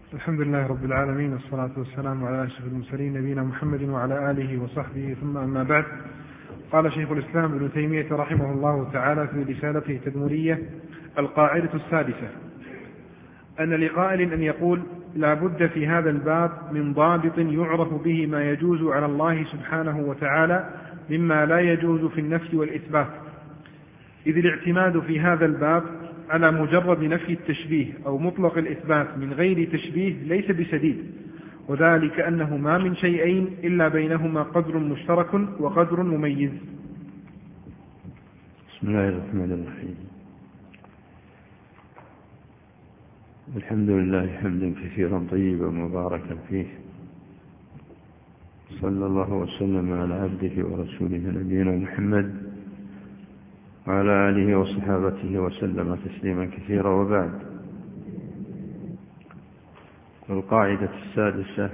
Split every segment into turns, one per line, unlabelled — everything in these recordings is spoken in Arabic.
الحمد لله رب العالمين، والصلاة والسلام على أشرف المرسلين نبينا محمد وعلى آله وصحبه، ثم أما بعد. قال شيخ الإسلام ابن تيمية رحمه الله تعالى في رسالته التدمرية: القاعدة السادسة أن لقائل أن يقول: لا بد في هذا الباب من ضابط يعرف به ما يجوز على الله سبحانه وتعالى مما لا يجوز في النفي والإثبات، إذ الاعتماد في هذا الباب على مجرد نفي التشبيه أو مطلق الإثبات من غير تشبيه ليس بسديد، وذلك أنه ما من شيئين إلا بينهما قدر مشترك وقدر مميز.
بسم الله الرحمن الرحيم. الحمد لله حمدا كثيرا طيبا مباركا فيه، صلى الله وسلم على عبده ورسوله نبينا محمد وعلى آله وصحابته وسلم تسليما كثيرا، وبعد. القاعدة السادسة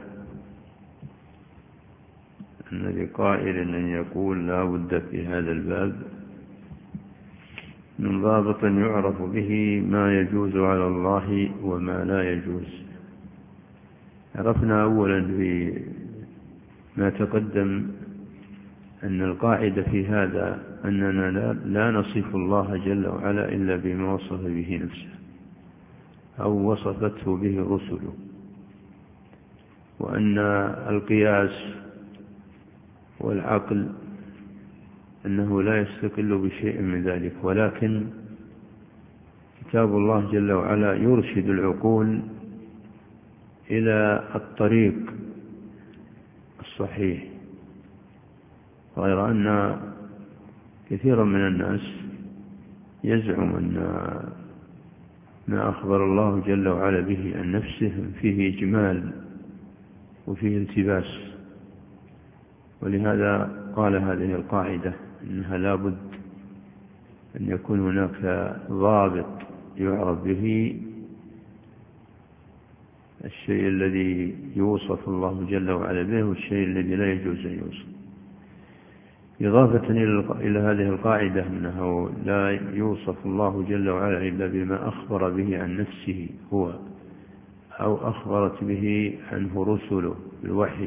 أن لقائل أن يقول: لا بد في هذا الباب من ضابط يعرف به ما يجوز على الله وما لا يجوز. عرفنا أولا بما تقدم أن القاعدة في هذا أننا لا نصف الله جل وعلا إلا بما وصف به نفسه أو وصفته به رسله، وأن القياس والعقل أنه لا يستقل بشيء من ذلك، ولكن كتاب الله جل وعلا يرشد العقول إلى الطريق الصحيح، غير أن كثيرا من الناس يزعم أن ما أخبر الله جل وعلا به عن نفسه فيه إجمال وفيه التباس، ولهذا قال هذه القاعدة أنها لا بد أن يكون هناك ضابط يعرف به الشيء الذي يوصف الله جل وعلا به والشيء الذي لا يجوز أن يوصف. إضافة إلى هذه القاعدة أنه لا يوصف الله جل وعلا إلا بما أخبر به عن نفسه هو أو أخبرت به عنه رسله بالوحي.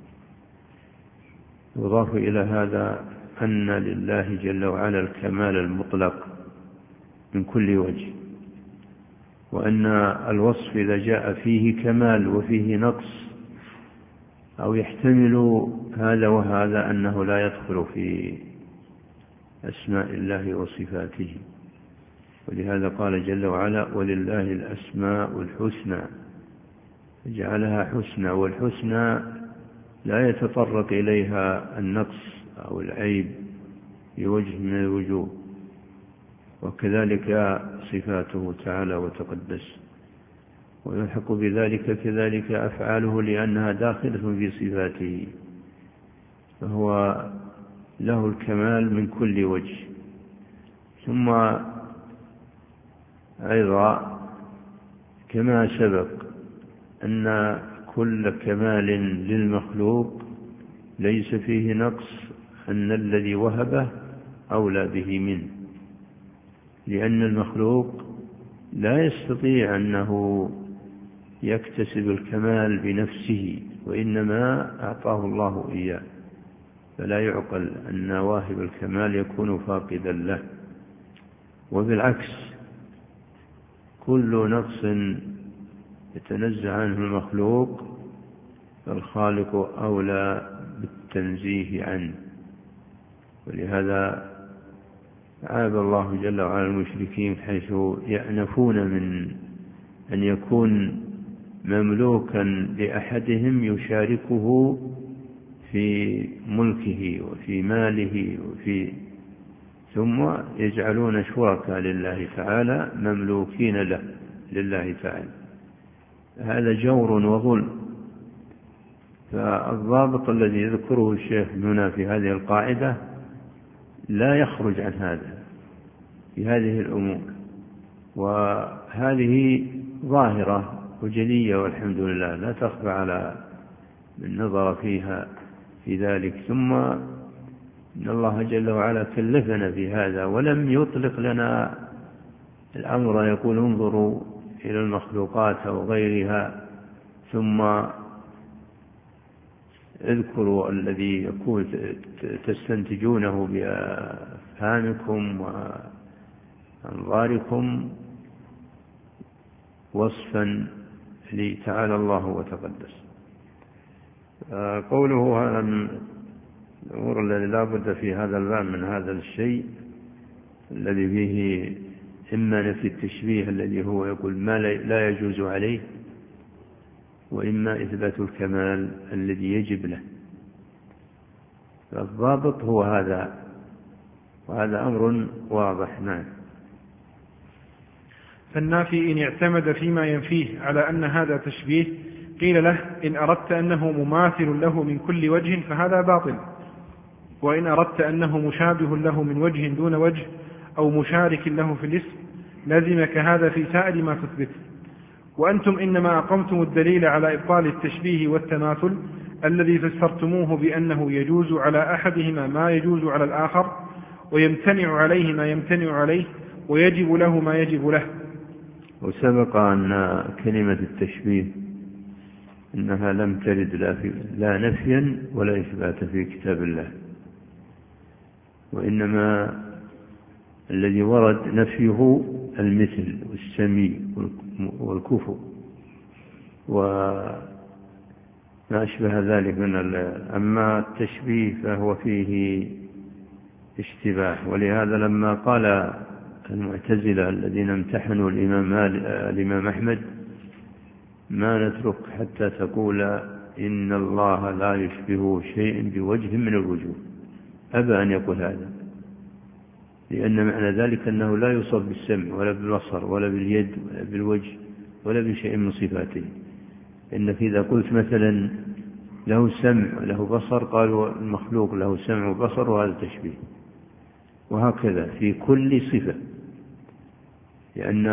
يضاف إلى هذا أن لله جل وعلا الكمال المطلق من كل وجه، وأن الوصف إذا جاء فيه كمال وفيه نقص أو يحتمل هذا وهذا أنه لا يدخل في أسماء الله وصفاته. ولهذا قال جل وعلا: ولله الأسماء الحسنى، جعلها حسنى، والحسنى لا يتطرق إليها النقص أو العيب بوجه من الوجوه، وكذلك صفاته تعالى وتقدس، ويلحق بذلك كذلك أفعاله لأنها داخلة في صفاته، فهو له الكمال من كل وجه. ثم أيضا كما سبق أن كل كمال للمخلوق ليس فيه نقص، أن الذي وهبه أولى به منه، لأن المخلوق لا يستطيع أنه يكتسب الكمال بنفسه، وإنما أعطاه الله إياه، فلا يعقل أن واهب الكمال يكون فاقدا له. وبالعكس كل نقص يتنزع عنه المخلوق فالخالق أولى بالتنزيه عنه. ولهذا عاب الله جل وعلا المشركين حيث يأنفون من أن يكون مملوكا لأحدهم يشاركه في ملكه وفي ماله ثم يجعلون شركاء لله تعالى مملوكين لله تعالى. هذا جور وظلم. فالضابط الذي يذكره الشيخ هنا في هذه القاعدة لا يخرج عن هذا في هذه الأمور، وهذه ظاهرة وجلية والحمد لله لا تخفى على من نظر فيها في ذلك. ثم إن الله جل وعلا كلفنا في هذا ولم يطلق لنا الأمر يقول انظروا إلى المخلوقات أو غيرها ثم اذكروا الذي يكون تستنتجونه بأفهامكم وأنظاركم وصفا لتعالى الله وتقدس. قوله هذا من الأمور الذي لا بد في هذا الباب من هذا الشيء الذي فيه إما نفي التشبيه الذي هو يقول ما لا يجوز عليه، وإما إثبات الكمال الذي يجب له. فالضابط هو هذا، وهذا أمر واضح. نعم.
فالنافي إن اعتمد فيما ينفيه على أن هذا تشبيه قيل له إن أردت أنه مماثل له من كل وجه فهذا باطل، وإن أردت أنه مشابه له من وجه دون وجه أو مشارك له في الاسم لازمك هذا في سائر ما تثبت. وأنتم إنما أقمتم الدليل على إبطال التشبيه والتماثل الذي فسرتموه بأنه يجوز على أحدهما ما يجوز على الآخر، ويمتنع عليه ما يمتنع عليه، ويجب له ما يجب له.
وسبق أن كلمة التشبيه إنها لم ترد لا نفيا ولا إثباتا في كتاب الله، وإنما الذي ورد نفيه المثل والسمي والكفو وما أشبه ذلك أما التشبيه فهو فيه اشتباه. ولهذا لما قال المعتزلة الذين امتحنوا الإمام أحمد ما نترك حتى تقول إن الله لا يشبه شيء بوجه من الوجوه، أبى أن يقول هذا، لأن معنى ذلك أنه لا يوصف بالسمع ولا بالبصر ولا باليد ولا بالوجه ولا بشيء من صفاته. إنك إذا قلت مثلا له سمع وله بصر قالوا المخلوق له سمع وبصر وهذا تشبيه، وهكذا في كل صفة، لأن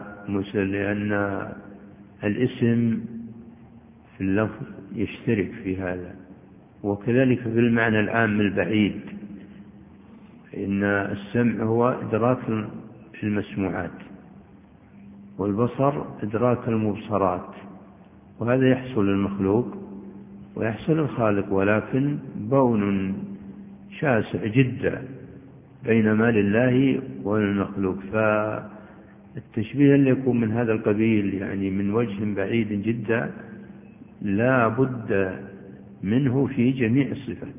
الاسم في اللفظ يشترك في هذا، وكذلك في المعنى العام البعيد، إن السمع هو إدراك المسموعات، والبصر إدراك المبصرات، وهذا يحصل للمخلوق ويحصل للخالق، ولكن بون شاسع جدا بينما لله وللمخلوق. فالتشبيه اللي يكون من هذا القبيل يعني من وجه بعيد جدا لا بد منه في جميع الصفات.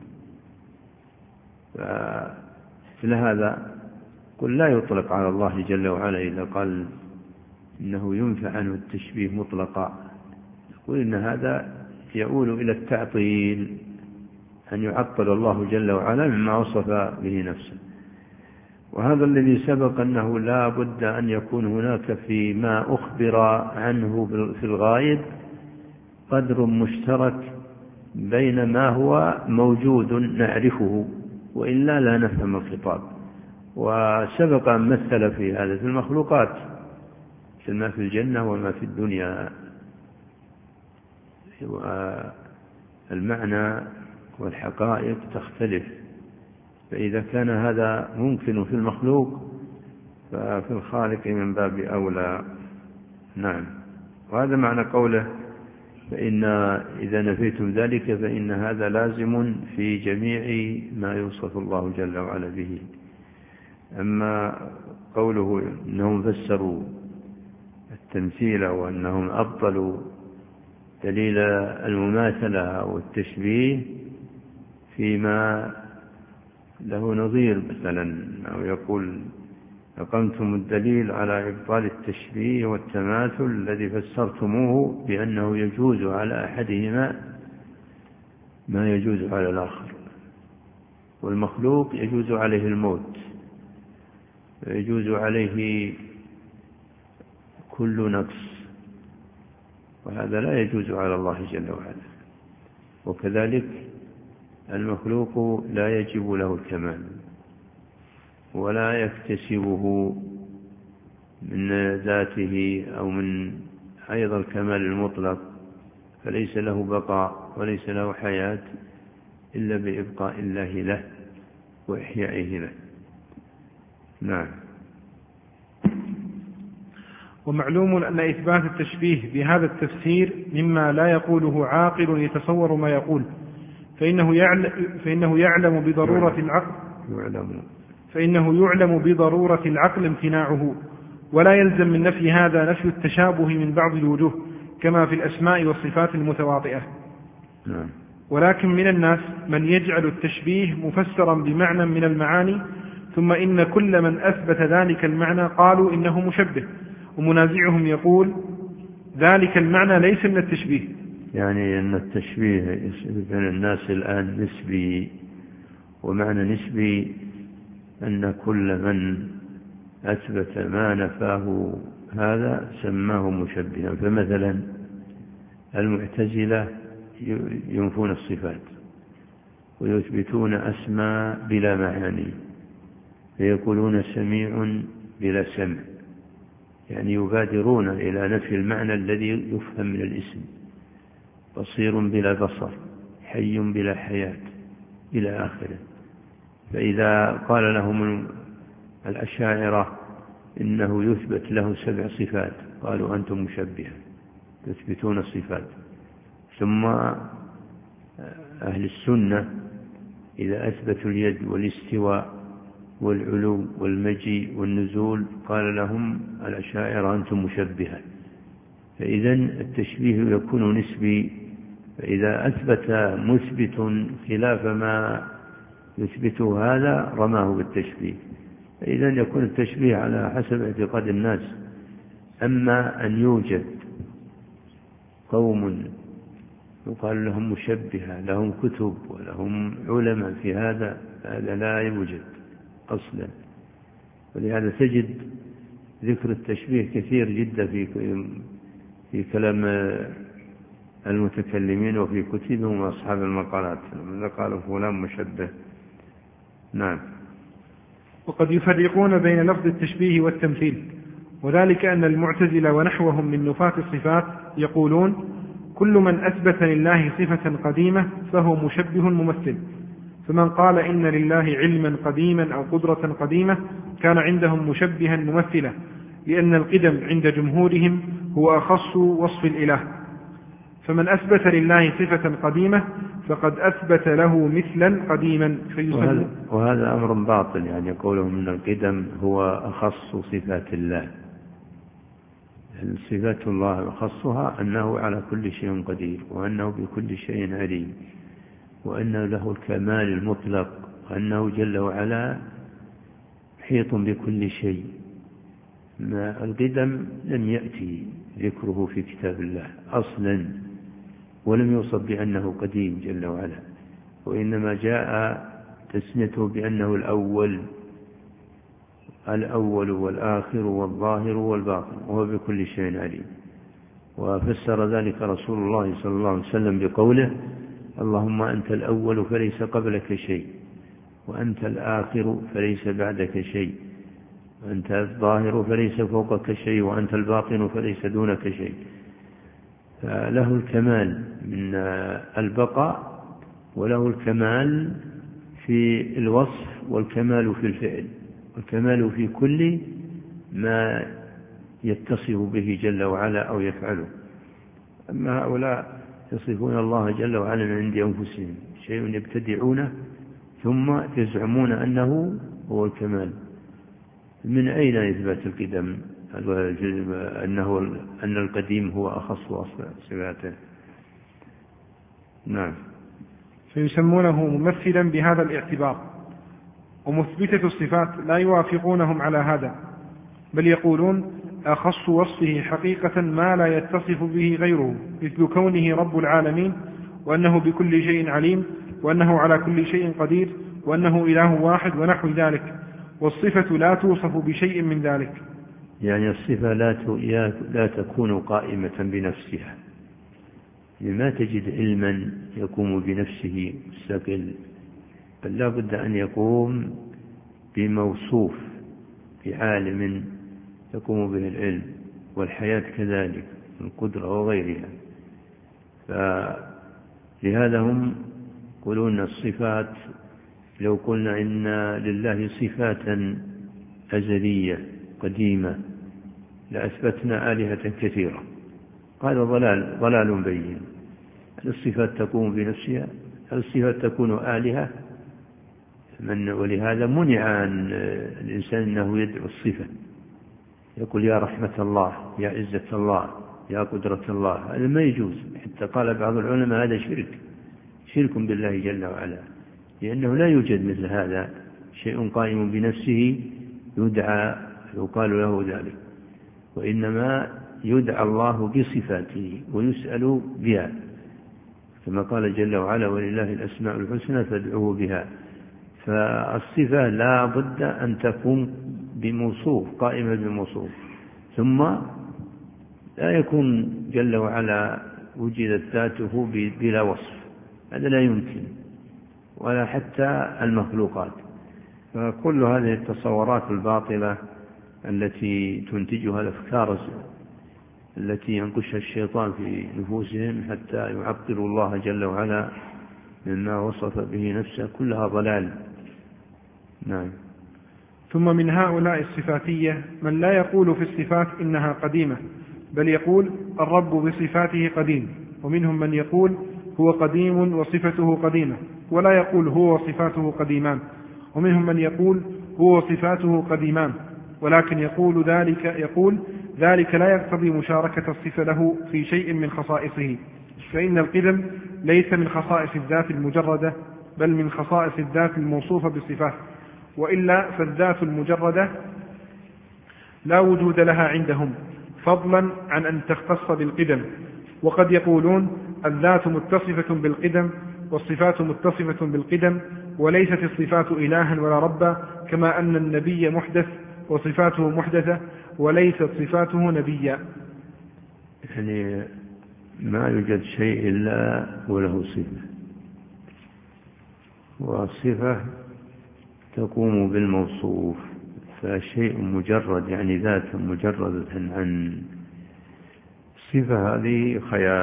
فلهذا قل لا يطلق على الله جل وعلا إذا قال إنه ينفع عنه التشبيه مطلقا، يقول إن هذا يؤول إلى التعطيل، أن يعطل الله جل وعلا مما وصف به نفسه. وهذا الذي سبق أنه لا بد أن يكون هناك فيما أخبر عنه في الغائب قدر مشترك بين ما هو موجود نعرفه، وإلا لا نفهم الخطاب. وسبق أن مثل في هذا في المخلوقات مثل ما في الجنة وما في الدنيا، والمعنى والحقائق تختلف، فإذا كان هذا ممكن في المخلوق ففي الخالق من باب أولى. نعم. وهذا معنى قوله فإن إذا نفيتم ذلك فإن هذا لازم في جميع ما يوصف الله جل وعلا به. أما قوله إنهم فسروا التمثيل وأنهم أبطلوا دليل المماثلة والتشبيه فيما له نظير مثلا، أو يقول أقمتم الدليل على إبطال التشبيه والتماثل الذي فسرتموه بأنه يجوز على أحدهما ما يجوز على الآخر، والمخلوق يجوز عليه الموت، يجوز عليه كل نقص، وهذا لا يجوز على الله جل وعلا. وكذلك المخلوق لا يجب له الكمال ولا يكتسبه من ذاته أو من أيضا الكمال المطلق، فليس له بقاء وليس له حياة إلا بإبقاء الله له وإحيائه له. نعم.
ومعلوم أن إثبات التشبيه بهذا التفسير مما لا يقوله عاقل يتصور ما يقول، فإنه يعلم بضرورة العقل امتناعه، ولا يلزم من نفي هذا نفي التشابه من بعض الوجوه كما في الأسماء والصفات المتواطئة. ولكن من الناس من يجعل التشبيه مفسرا بمعنى من المعاني، ثم إن كل من أثبت ذلك المعنى قالوا إنه مشبه، ومنازعهم يقول ذلك المعنى ليس من التشبيه.
يعني أن التشبيه بين الناس الآن نسبي، ومعنى نسبي أن كل من أثبت ما نفاه هذا سماه مشبها. فمثلا المعتزلة ينفون الصفات ويثبتون أسماء بلا معاني، فيقولون سميع بلا سمع، يعني يبادرون إلى نفي المعنى الذي يفهم من الاسم، بصير بلا بصر، حي بلا حياة إلى آخره. فإذا قال لهم الأشاعرة إنه يثبت له 7 صفات قالوا أنتم مشبهة تثبتون الصفات. ثم أهل السنة إذا أثبتوا اليد والاستواء والعلو والمجيء والنزول قال لهم الأشاعرة أنتم مشبهة. فإذن التشبيه يكون نسبي، فإذا أثبت مثبت خلاف ما يثبته هذا رماه بالتشبيه، فإذن يكون التشبيه على حسب اعتقاد الناس. أما أن يوجد قوم يقال لهم مشبهة لهم كتب ولهم علماء في هذا لا يوجد أصلا. ولهذا تجد ذكر التشبيه كثير جدا في كلام المتكلمين وفي كتبهم وأصحاب المقالات، من قالوا فلان مشبه. نعم.
وقد يفرقون بين لفظ التشبيه والتمثيل، وذلك أن المعتزلة ونحوهم من نفاة الصفات يقولون كل من أثبت لله صفة قديمة فهو مشبه ممثل، فمن قال إن لله علما قديما أو قدرة قديمة كان عندهم مشبها ممثلا، لأن القدم عند جمهورهم هو أخص وصف الإله، فمن أثبت لله صفة قديمة فقد أثبت له مثلا قديما
وهذا أمر باطل، يعني قولهم أن القدم هو أخص صفات الله. صفات الله أخصها أنه على كل شيء قدير، وأنه بكل شيء عليم، وأنه له الكمال المطلق، وأنه جل وعلا محيط بكل شيء. ما القدم لم يأتي ذكره في كتاب الله أصلا، ولم يوصف بأنه قديم جل وعلا، وإنما جاء تسميته بأنه الأول والآخر والظاهر والباطن، وهو بكل شيء عليم. وفسر ذلك رسول الله صلى الله عليه وسلم بقوله اللهم أنت الأول فليس قبلك شيء، وأنت الآخر فليس بعدك شيء، وأنت الظاهر فليس فوقك شيء، وأنت الباطن فليس دونك شيء. فله الكمال من البقاء، وله الكمال في الوصف، والكمال في الفعل، والكمال في كل ما يتصف به جل وعلا أو يفعله. أما هؤلاء يصفون الله جل وعلا من عند أنفسهم شيء يبتدعونه ثم يزعمون أنه هو الكمال. من أين إثبات القدم أن القديم هو أخص صفاته؟ نعم.
فيسمونه ممثلا بهذا الاعتبار، ومثبتة الصفات لا يوافقونهم على هذا، بل يقولون أخص وصفه حقيقة ما لا يتصف به غيره، مثل كونه رب العالمين، وأنه بكل شيء عليم، وأنه على كل شيء قدير، وأنه إله واحد ونحو ذلك، والصفة لا توصف بشيء من ذلك.
يعني الصفة لا تكون قائمة بنفسها، لما تجد علما يقوم بنفسه مستقل، بل لا بد أن يقوم بموصوف بعالم يقوم به العلم، والحياة كذلك، القدرة وغيرها. فلهذا هم يقولون الصفات، لو قلنا إن لله صفات أزلية قديمة لأثبتنا آلهة كثيرة. هذا ضلال بين. هل الصفات تقوم بنفسها؟ هل الصفات تكون آلهة؟ ولهذا منع عن الإنسان أنه يدعو الصفة، يقول يا رحمة الله، يا عزة الله، يا قدرة الله. هذا ما يجوز. حتى قال بعض العلماء هذا شرك بالله جل وعلا، لأنه لا يوجد مثل هذا شيء قائم بنفسه يدعى يقال له ذلك، وإنما يدعى الله بصفاته ويسأل بها، كما قال جل وعلا ولله الأسماء الحسنى فادعوه بها. فالصفة لا بد أن تكون بموصوف، قائمة بموصوف، ثم لا يكون جل وعلا وجدت ذاته بلا وصف، هذا لا يمكن، ولا حتى المخلوقات. فكل هذه التصورات الباطلة التي تنتجها الأفكار التي ينقشها الشيطان في نفوسهم حتى يعطلوا الله جل وعلا مما وصف به نفسه، كلها ضلال. نعم.
ثم من هؤلاء الصفاتية من لا يقول في الصفات إنها قديمة، بل يقول الرب بصفاته قديم، ومنهم من يقول هو قديم وصفته قديمة، ولا يقول هو وصفاته قديمان، ومنهم من يقول هو وصفاته قديمان، ولكن يقول ذلك لا يقتضي مشاركة الصفة له في شيء من خصائصه، فإن القدم ليس من خصائص الذات المجردة، بل من خصائص الذات الموصوفة بالصفات، وإلا فالذات المجردة لا وجود لها عندهم، فضلا عن أن تختص بالقدم. وقد يقولون الذات متصفة بالقدم والصفات متصفة بالقدم، وليست الصفات إلها ولا ربا، كما أن النبي محدث وصفاته محدثة وليست صفاته نبيا.
يعني ما يوجد شيء إلا وله صفة، والصفة تقوم بالموصوف، فشيء مجرد يعني ذات مجردة عن الصفة، هذه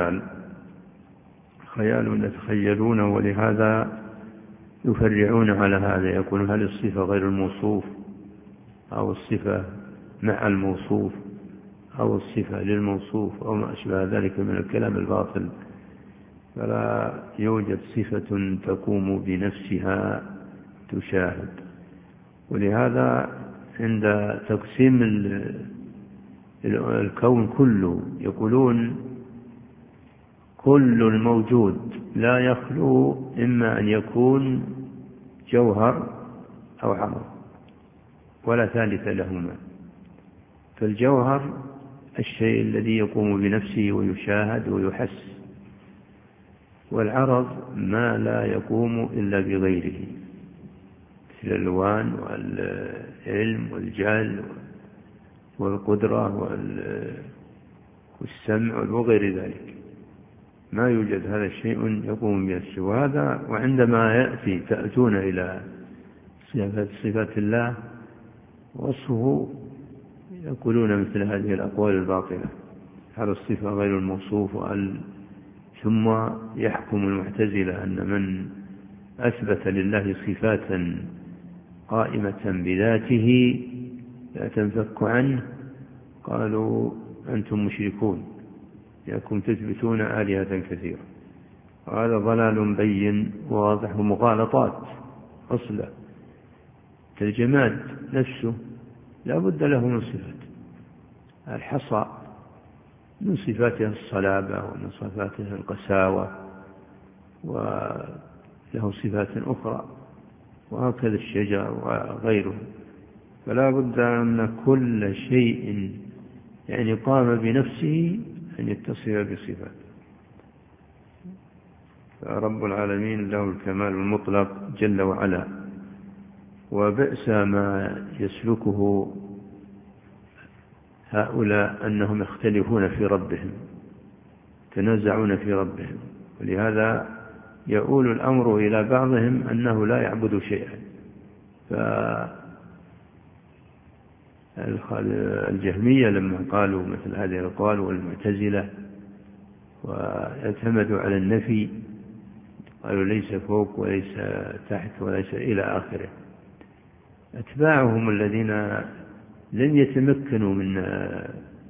خيال يتخيلونه، ولهذا يفرعون على هذا، يقولون هل الصفة غير الموصوف، أو الصفة مع الموصوف، أو الصفة للموصوف، أو ما أشبه ذلك من الكلام الباطل. فلا يوجد صفة تقوم بنفسها تشاهد. ولهذا عند تقسيم الكون كله يقولون كل الموجود لا يخلو إما أن يكون جوهر أو عرض، ولا ثالث لهما. فالجوهر الشيء الذي يقوم بنفسه ويشاهد ويحس، والعرض ما لا يقوم إلا بغيره، مثل الألوان والعلم والجهل والقدرة والسمع وغير ذلك. ما يوجد هذا الشيء يقوم بنفسه. وعندما تأتون إلى صفات الله وصفه يقولون مثل هذه الأقوال الباطلة، هذا الصفة غير الموصوف. ثم يحكم المعتزلة أن من أثبت لله صفات قائمة بذاته لا تنفك عنه، قالوا أنتم مشركون لأنكم تثبتون آلهة كثيرة. وهذا ضلال بين واضح ومغالطات أصلا. الجماد نفسه لا بد له من صفات. الحصى من صفاته الصلابة ومن صفاته القساوة، وله صفات أخرى، وهكذا الشجر وغيره. فلا بد أن كل شيء يعني قام بنفسه أن يتصف بصفات. فرب العالمين له الكمال المطلق جل وعلا. وبئس ما يسلكه هؤلاء أنهم يختلفون في ربهم، تنازعون في ربهم، ولهذا يؤول الأمر إلى بعضهم أنه لا يعبد شيئا. فالجهمية لما قالوا مثل هذه الأقوال والمعتزلة واعتمدوا على النفي، قالوا ليس فوق وليس تحت وليس إلى آخره، أتباعهم الذين لم يتمكنوا من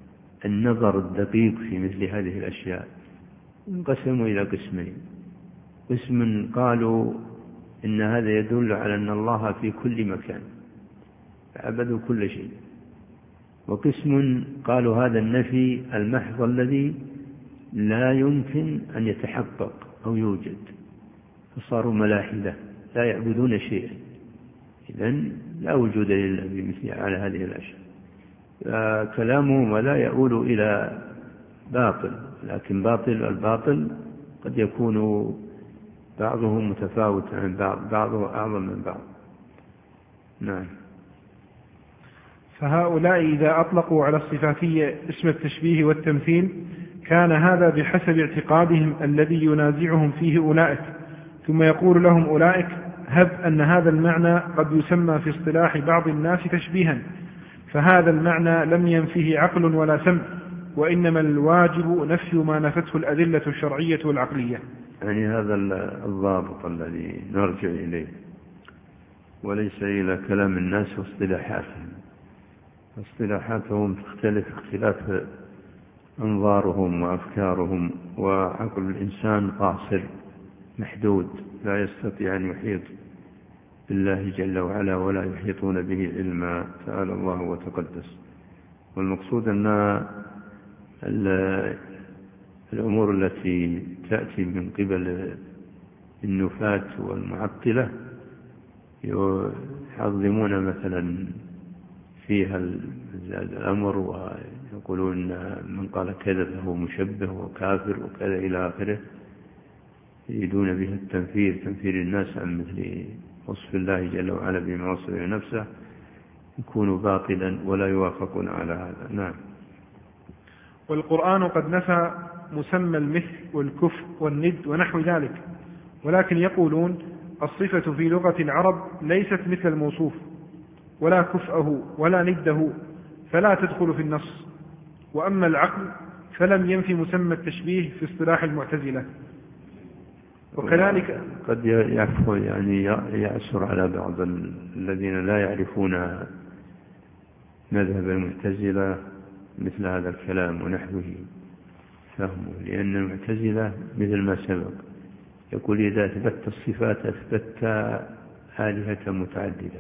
النظر الدقيق في مثل هذه الأشياء انقسموا إلى قسمين. قسم قالوا إن هذا يدل على أن الله في كل مكان فعبدوا كل شيء، وقسم قالوا هذا النفي المحض الذي لا يمكن أن يتحقق أو يوجد، فصاروا ملاحدة لا يعبدون شيئا، إذن لا وجود لله بمثل على هذه الأشياء. كلامهم لا يؤول إلى باطل، لكن الباطل قد يكون بعضهم متفاوت عن بعضه أعظم من بعض. نعم.
فهؤلاء إذا أطلقوا على الصفاتية اسم التشبيه والتمثيل كان هذا بحسب اعتقادهم الذي ينازعهم فيه أولئك، ثم يقول لهم أولئك: هب أن هذا المعنى قد يسمى في اصطلاح بعض الناس تشبيها، فهذا المعنى لم ينفه عقل ولا سمع، وإنما الواجب نفي ما نفته الأدلة الشرعية والعقلية.
يعني هذا الضابط الذي نرجع إليه، وليس إلى كلام الناس واصطلاحاتهم. اصطلاحاتهم تختلف اختلاف أنظارهم وأفكارهم، وعقل الإنسان قاصر محدود لا يستطيع أن يحيط بالله جل وعلا ولا يحيطون به علما، تعالى الله وتقدس. والمقصود أن الأمور التي تأتي من قبل النفاة والمعطلة يعظمون مثلا فيها الأمر، ويقولون من قال كذا فهو مشبه وكافر وكذا إلى آخره، يريدون بها تنفير الناس عن مثل وصف الله جل وعلا بما وصف نفسه، يكون باطلا ولا يوافقون على هذا. نعم.
والقرآن قد نفى مسمى المثل والكفء والند ونحو ذلك، ولكن يقولون الصفة في لغة العرب ليست مثل الموصوف ولا كفءه ولا نده، فلا تدخل في النص. وأما العقل فلم ينفي مسمى التشبيه في اصطلاح المعتزلة. وكذلك
قد يعسر على بعض الذين لا يعرفون مذهب المعتزلة مثل هذا الكلام ونحوه فهمه، لأن المعتزلة مثل ما سبق يقول إذا أثبت الصفات أثبت آلهة متعددة،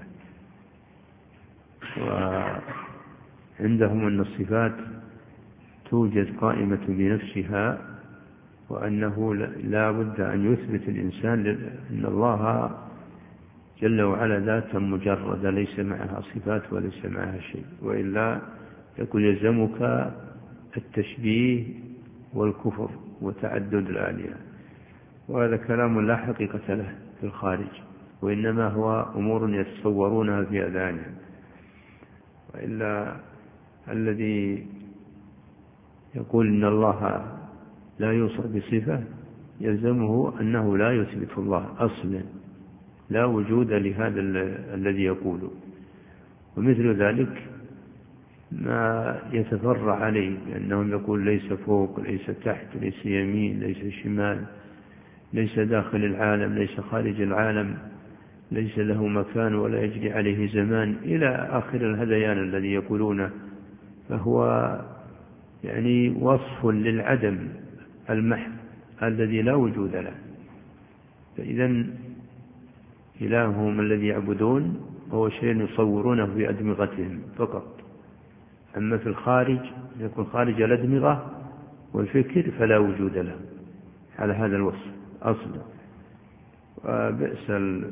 وعندهم أن الصفات توجد قائمة بنفسها، وأنه لا بد أن يثبت الإنسان أن الله جل وعلا ذاتا مجردة ليس معها صفات وليس معها شيء، وإلا يقول يلزمك التشبيه والكفر وتعدد الآلهة. وهذا كلام لا حقيقة له في الخارج، وإنما هو أمور يتصورونها في أذهانهم. وإلا الذي يقول إن الله لا يوصف بصفة يلزمه أنه لا يثبت الله أصلا، لا وجود لهذا الذي يقوله. ومثل ذلك ما يتفرع عليه، لأنهم يقول ليس فوق ليس تحت ليس يمين ليس شمال، ليس داخل العالم ليس خارج العالم، ليس له مكان ولا يجري عليه زمان، إلى آخر الهذيان الذي يقولونه. فهو وصف للعدم المحض الذي لا وجود له. فإذا إلههم الذي يعبدون هو شيء يصورونه في أدمغتهم فقط، أما في الخارج يكون خارج الأدمغة والفكر فلا وجود له على هذا الوصف أصلا. وبئس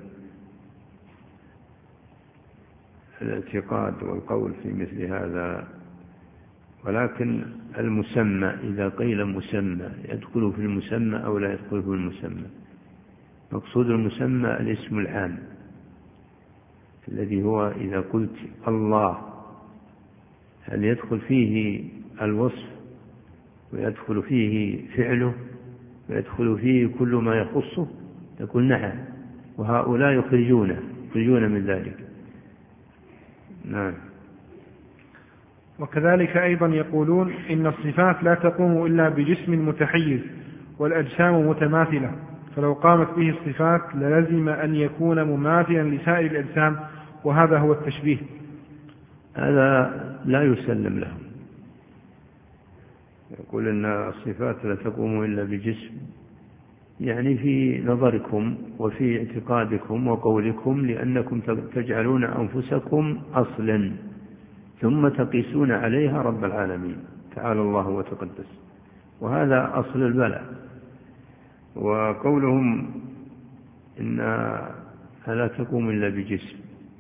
الاعتقاد والقول في مثل هذا. ولكن المسمى إذا قيل مسمى يدخل في المسمى أو لا يدخل في المسمى. مقصود المسمى الاسم العام الذي هو إذا قلت الله هل يدخل فيه الوصف ويدخل فيه فعله ويدخل فيه كل ما يخصه؟ تقول نعم، وهؤلاء يخرجون من ذلك. نعم.
وكذلك أيضا يقولون إن الصفات لا تقوم إلا بجسم متحيز والأجسام متماثلة، فلو قامت به الصفات للزم أن يكون مماثلا لسائر الأجسام، وهذا هو التشبيه.
هذا لا يسلم له، يقول إن الصفات لا تقوم إلا بجسم، يعني في نظركم وفي اعتقادكم وقولكم، لأنكم تجعلون أنفسكم أصلا ثم تقيسون عليها رب العالمين تعالى الله وتقدس، وهذا أصل البلاء. وقولهم إنها لا تقوم إلا بجسم،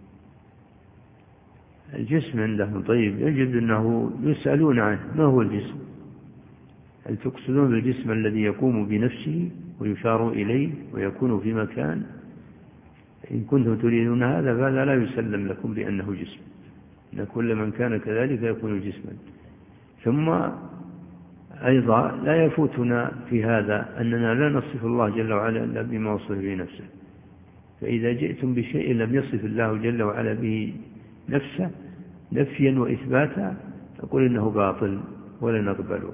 الجسم عندهم طيب يجب أنه يسألون عنه ما هو الجسم؟ هل تقصدون بالجسم الذي يقوم بنفسه ويشار إليه ويكون في مكان؟ إن كنتم تريدون هذا فهذا لا يسلم لكم بأنه جسم، إن كل من كان كذلك يكون جسما. ثم أيضا لا يفوتنا في هذا أننا لا نصف الله جل وعلا إلا بما وصف به نفسه، فإذا جئتم بشيء لم يصف الله جل وعلا به نفسه نفيا وإثباتا نقول إنه باطل ولا نقبله.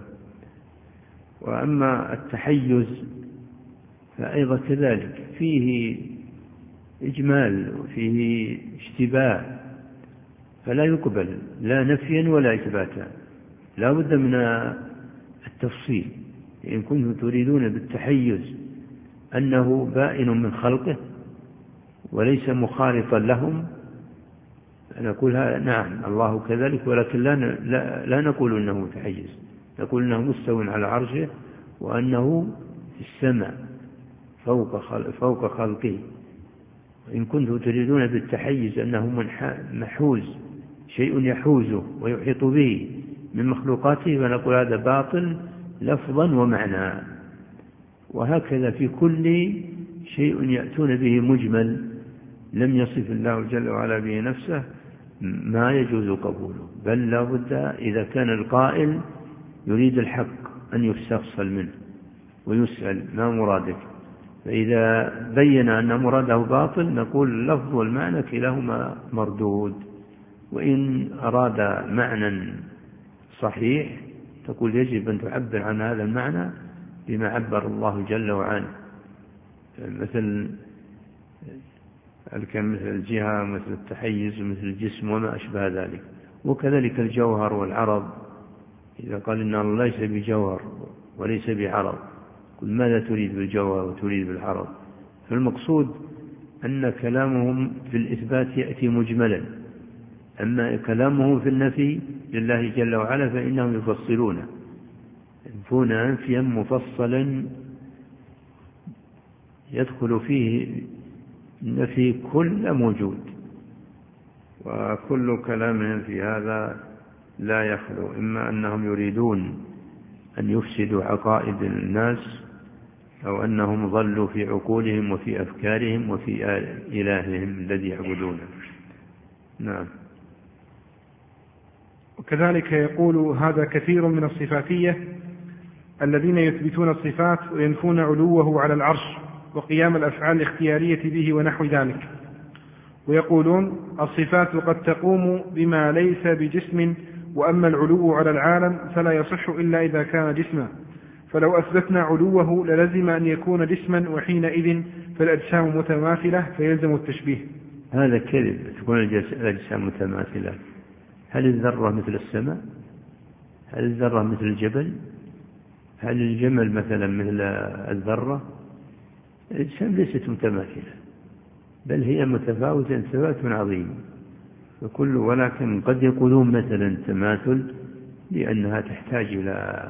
وأما التحيز فأيضا كذلك فيه إجمال وفيه اشتباه، فلا يقبل لا نفيا ولا إثباتا، لا بد من التفصيل. إن كنتم تريدون بالتحيز أنه بائن من خلقه وليس مخالطا لهم نقول نعم الله كذلك، ولكن لا نقول أنه متحيز، نقول أنه مستو على عرشه وأنه في السماء فوق خلقه. إن كنتم تريدون بالتحيز أنه محوز شيء يحوزه ويحيط به من مخلوقاته فنقول هذا باطل لفظا ومعنى. وهكذا في كل شيء يأتون به مجمل لم يصف الله جل وعلا به نفسه ما يجوز قبوله، بل لا بد إذا كان القائل يريد الحق أن يستفصل منه ويسأل ما مرادك، فإذا بين أن مراده باطل نقول اللفظ والمعنى كلاهما مردود. وإن أراد معنى صحيح تقول يجب أن تعبر عن هذا المعنى بما عبر الله جل وعلا، مثل الجهة مثل التحيز مثل الجسم وما أشبه ذلك. وكذلك الجوهر والعرض، إذا قال إن الله ليس بجوهر وليس بعرض قل ماذا تريد بالجوهر وتريد بالعرض؟ فالمقصود أن كلامهم في الإثبات يأتي مجملا، أما كلامهم في النفي لله جل وعلا فإنهم يفصلون ينفون أنفيا مفصلا يدخل فيه النفي كل موجود، وكل كلامهم في هذا لا يخلو إما أنهم يريدون أن يفسدوا عقائد الناس أو أنهم ضلوا في عقولهم وفي أفكارهم وفي إلههم الذي يعبدونه. نعم.
وكذلك يقول هذا كثير من الصفاتية الذين يثبتون الصفات وينفون علوه على العرش وقيام الأفعال الاختيارية به ونحو ذلك، ويقولون الصفات قد تقوم بما ليس بجسم، وأما العلو على العالم فلا يصح إلا إذا كان جسما، فلو أثبتنا علوه للزم أن يكون جسما، وحينئذ فالأجسام متماثلة فيلزم التشبيه.
هذا كذب، تكون الأجسام متماثلة. هل الذرة مثل السماء؟ هل الذرة مثل الجبل؟ هل الجمل مثلا مثل الذرة؟ الأجسام ليست متماثلة، بل هي متفاوتة تفاوت عظيم، ولكن قد يقولون مثلا تماثل لأنها تحتاج إلى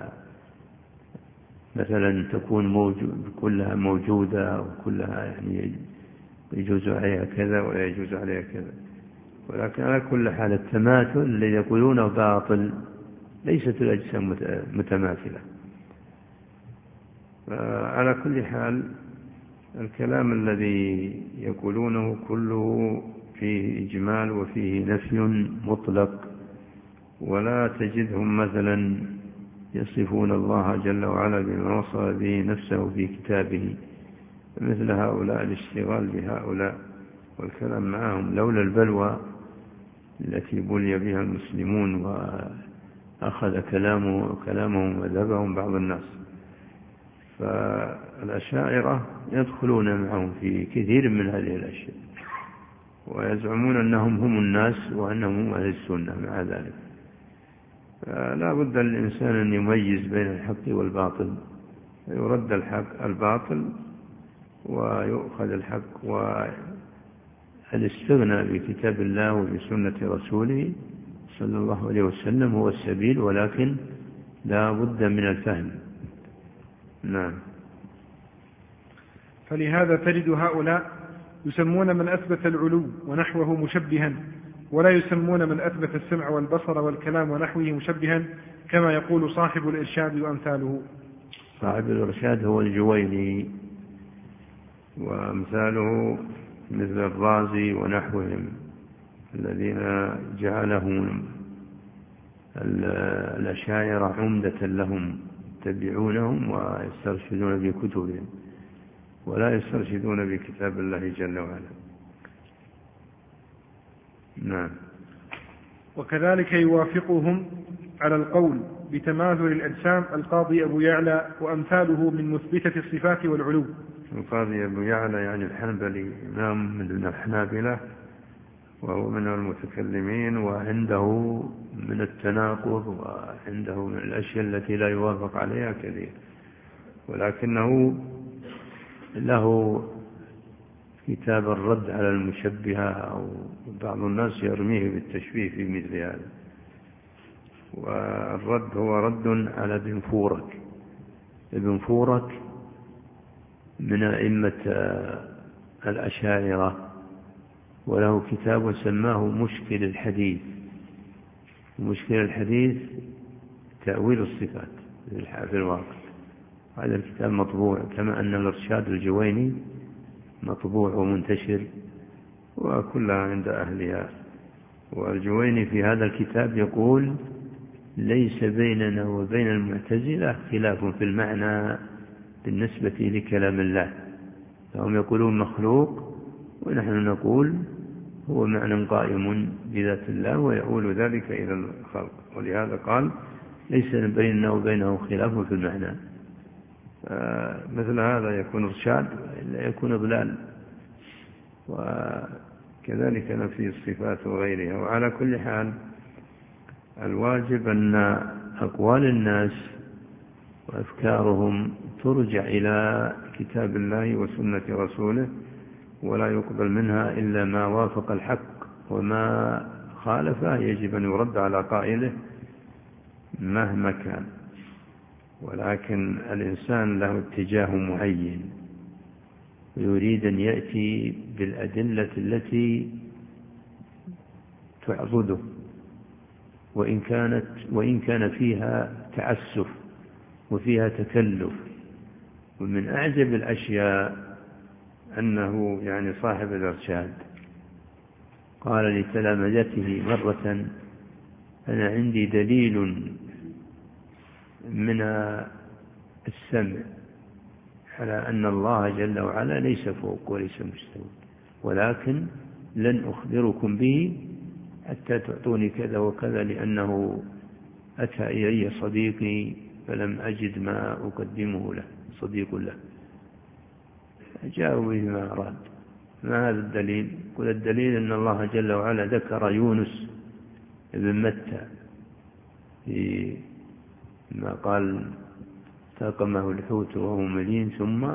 مثلا تكون كلها موجودة وكلها يعني يجوز عليها كذا ولا يجوز عليها كذا، ولكن على كل حال التماثل الذي يقولونه باطل، ليست الأجسام متماثلة. على كل حال الكلام الذي يقولونه كله فيه إجمال وفيه نفي مطلق، ولا تجدهم مثلا يصفون الله جل وعلا بما وصف به نفسه في كتابه، مثل هؤلاء الاشتغال بهؤلاء والكلام معهم لولا البلوى التي بلي بها المسلمون وأخذ كلامهم وذهبهم بعض الناس. فالأشاعرة يدخلون معهم في كثير من هذه الأشياء ويزعمون أنهم هم الناس وأنهم هم أهل السنة مع ذلك. لا بد للإنسان أن يميز بين الحق والباطل، يرد الباطل ويؤخذ الحق، والاستغنى بكتاب الله وبسنة رسوله صلى الله عليه وسلم هو السبيل، ولكن لا بد من الفهم. نعم.
فلهذا تجد هؤلاء يسمون من أثبت العلو ونحوه مشبها، ولا يسمون من أثبت السمع والبصر والكلام ونحوه مشبها، كما يقول صاحب الإرشاد وأمثاله.
صاحب الإرشاد هو الجويني وأمثاله مثل الرازي ونحوهم الذين جعلهم الأشاعرة عمدة لهم، يتبعونهم ويسترشدون بكتبهم ولا يسترشدون بكتاب الله جل وعلا. نعم.
وكذلك يوافقهم على القول بتماثل الأجسام القاضي أبو يعلى وأمثاله من مثبتة الصفات والعلو.
القاضي أبو يعلى يعني الحنبلي، إمام من الحنابلة، وهو من المتكلمين، وعنده من التناقض وعنده من الأشياء التي لا يوافق عليها كثير، ولكنه له كتاب الرد على المشبهة، أو بعض الناس يرميه بالتشبيه في مثل هذا. والرد هو رد على ابن فورك. ابن فورك من أئمة الأشاعرة، وله كتاب سماه مشكل الحديث. مشكل الحديث تأويل الصفات في الواقع. هذا الكتاب مطبوع، كما أن الإرشاد الجويني مطبوع ومنتشر وكلها عند أهلها. والجويني في هذا الكتاب يقول: ليس بيننا وبين المعتزلة اختلاف في المعنى بالنسبة لكلام الله، فهم يقولون مخلوق ونحن نقول هو معنى قائم بذات الله ويؤول ذلك إلى الخلق، ولهذا قال: ليس بيننا وبينه خلاف في المعنى. مثل هذا يكون إرشاد إلا يكون إضلال، وكذلك نفي الصفات وغيرها. وعلى كل حال الواجب أن أقوال الناس وأفكارهم ترجع إلى كتاب الله وسنة رسوله، ولا يقبل منها إلا ما وافق الحق، وما خالفه يجب أن يرد على قائله مهما كان. ولكن الإنسان له اتجاه معين ويريد أن يأتي بالأدلة التي تعضده، وإن كان فيها تعسف وفيها تكلف. ومن أعجب الأشياء أنه يعني صاحب الإرشاد قال لتلامذته مرة: أنا عندي دليل من السمع على أن الله جل وعلا ليس فوق وليس مستوى، ولكن لن أخبركم به حتى تعطوني كذا وكذا، لأنه أتى إلي صديقي فلم أجد ما أقدمه له، صديق له، جاءوا به ما أراد. ما هذا الدليل؟ قل الدليل أن الله جل وعلا ذكر يونس بن متى في ما قال: تاقمه الحوت وهو ملين ثم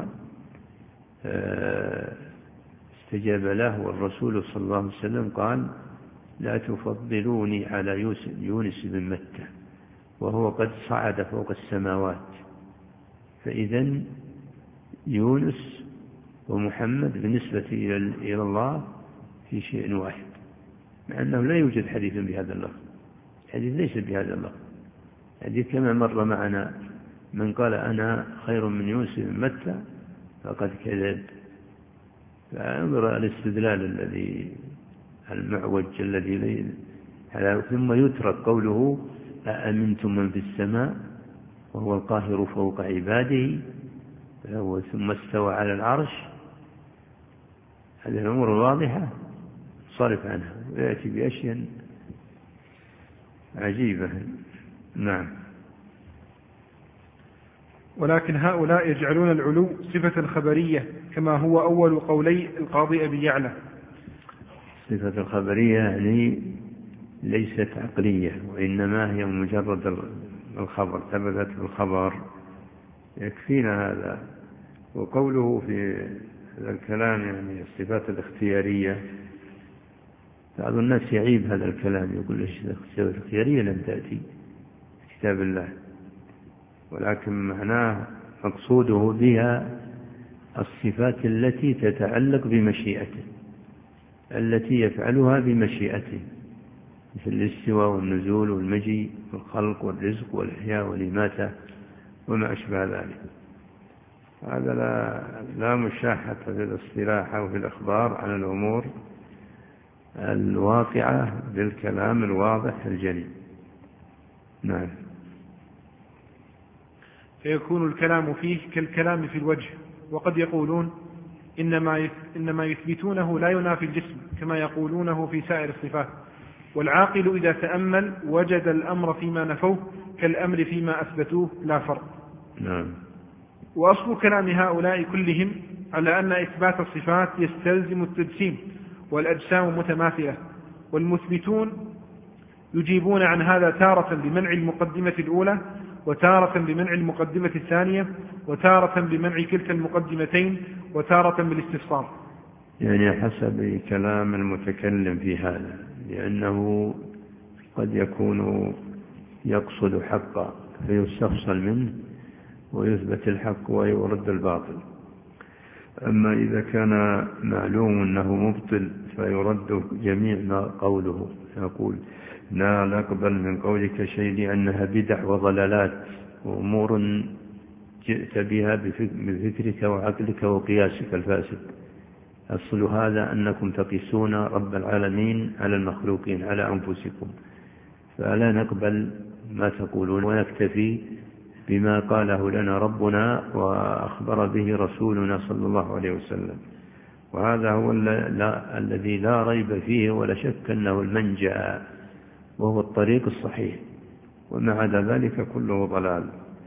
استجاب له، والرسول صلى الله عليه وسلم قال: لا تفضلوني على يونس بن متى وهو قد صعد فوق السماوات. فإذن يونس ومحمد بالنسبة إلى الله في شيء واحد، مع أنه لا يوجد حديث بهذا اللفظ. الحديث ليس بهذا اللفظ. الحديث كما مر معنا: من قال أنا خير من يونس بن متى فقد كذب. فانظر الاستدلال الذي المعوج الذي ثم يترك قوله: أأمنتم من في السماء وهو القاهر فوق عباده ثم استوى على العرش. هذه الأمور واضحة صرف عنها، ويأتي بأشياء عجيبة. نعم.
ولكن هؤلاء يجعلون العلو صفة خبرية، كما هو أول قولي القاضي أبي يعلى.
صفة الخبرية يعني ليست عقلية، وإنما هي مجرد الخبر، ثبتت بالخبر، يكفينا هذا. وقوله في هذا الكلام يعني الصفات الاختيارية، بعض الناس يعيب هذا الكلام، يقول الصفات الاختيارية لم تأتي في كتاب الله، ولكن معناه مقصوده بها الصفات التي تتعلق بمشيئته، التي يفعلها بمشيئته، مثل الاستواء والنزول والمجيء والخلق والرزق والإحياء والإماتة وما أشبه ذلك. هذا لا مشاحة في الاصطلاح أو في الأخبار عن الأمور الواقعة بالكلام الواضح الجلي. نعم.
فيكون الكلام فيه كالكلام في الوجه. وقد يقولون إنما يثبتونه لا ينافي الجسم كما يقولونه في سائر الصفات، والعاقل إذا تأمل وجد الأمر فيما نفوه كالأمر فيما أثبتوه لا فرق.
نعم.
وأصل كلام هؤلاء كلهم على أن إثبات الصفات يستلزم التجسيم والأجسام متماثلة، والمثبتون يجيبون عن هذا تارة بمنع المقدمة الأولى، وتارة بمنع المقدمة الثانية، وتارة بمنع كلتا المقدمتين، وتارة بالاستفصال،
يعني حسب كلام المتكلم في هذا، لأنه قد يكون يقصد حقا فيستفصل منه ويثبت الحق ويرد الباطل. أما إذا كان معلوم أنه مبطل فيرد جميع ما قوله، يقول لا نقبل من قولك شيء لأنها بدع وضلالات وأمور جئت بها بفكرك وعقلك وقياسك الفاسد. أصل هذا أنكم تقيسون رب العالمين على المخلوقين على أنفسكم، فلا نقبل ما تقولون ونكتفي بما قاله لنا ربنا وأخبر به رسولنا صلى الله عليه وسلم. وهذا هو الذي لا ريب فيه ولا شك أنه المنجأ وهو الطريق الصحيح، وما عدا ذلك كله ضلال.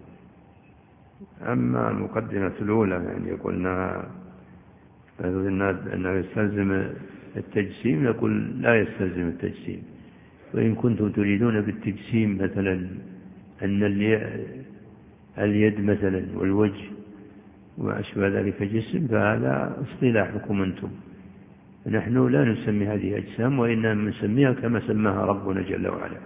أما المقدمة الأولى يعني قلنا أنه يستلزم التجسيم، نقول لا يستلزم التجسيم. وإن كنتم تريدون بالتجسيم مثلا أن اليد مثلا والوجه وما أشبه ذلك جسم، فهذا اصطلاحكم أنتم. نحن لا نسمي هذه أجسام، وإنما نسميها كما سماها ربنا جل وعلا.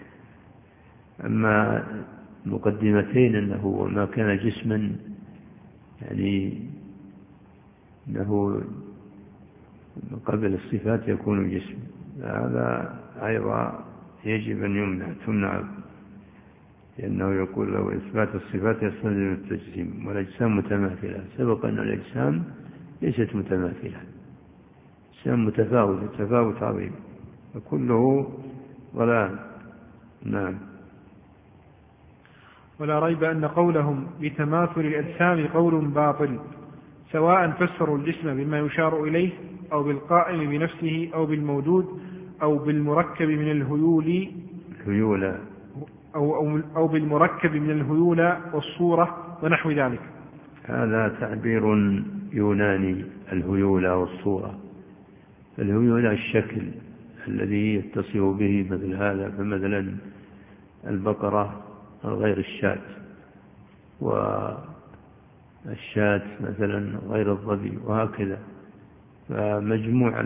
أما مقدمتين أنه ما كان جسما يعني أنه قبل الصفات يكون جسم، هذا أيضا يجب أن تمنع، لأنه يقول لو إثبات الصفات يستلزم التجسيم، والأجسام متماثلة. سبق أن الأجسام ليست متماثلة، أجسام متفاوتة تفاوت عظيم، وكله ضلال. نعم.
ولا ريب أن قولهم بتماثل الأجسام قول باطل، سواء فسروا الجسم بما يشار إليه أو بالقائم بنفسه أو بالموجود أو بالمركب من الهيولى أو بالمركب من الهيولى والصورة ونحو ذلك.
هذا تعبير يوناني، الهيولى والصورة. الهيولى الشكل الذي يتصف به مثل هذا، فمثلا البقرة غير الشاة، والشاة مثلا غير الظبي، وهكذا. فمجموع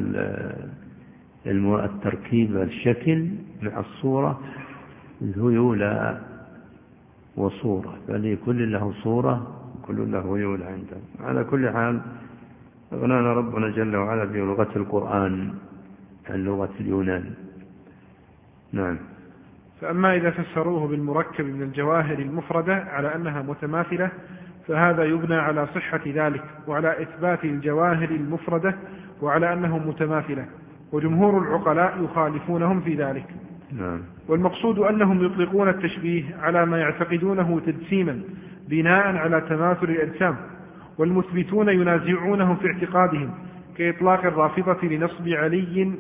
التركيب الشكل مع الصورة الهيولى وصورة، فلكل له صورة وكل له هيولى عنده. على كل حال أغنانا ربنا جل وعلا بلغة القرآن عن لغة اليونان. نعم.
فأما إذا فسروه بالمركب من الجواهر المفردة على أنها متماثلة، فهذا يبنى على صحة ذلك وعلى إثبات الجواهر المفردة وعلى أنهم متماثلة، وجمهور العقلاء يخالفونهم في ذلك.
نعم.
والمقصود أنهم يطلقون التشبيه على ما يعتقدونه تجسيما بناء على تماثل الأجسام، والمثبتون ينازعونهم في اعتقادهم كإطلاق الرافضة لنصب علي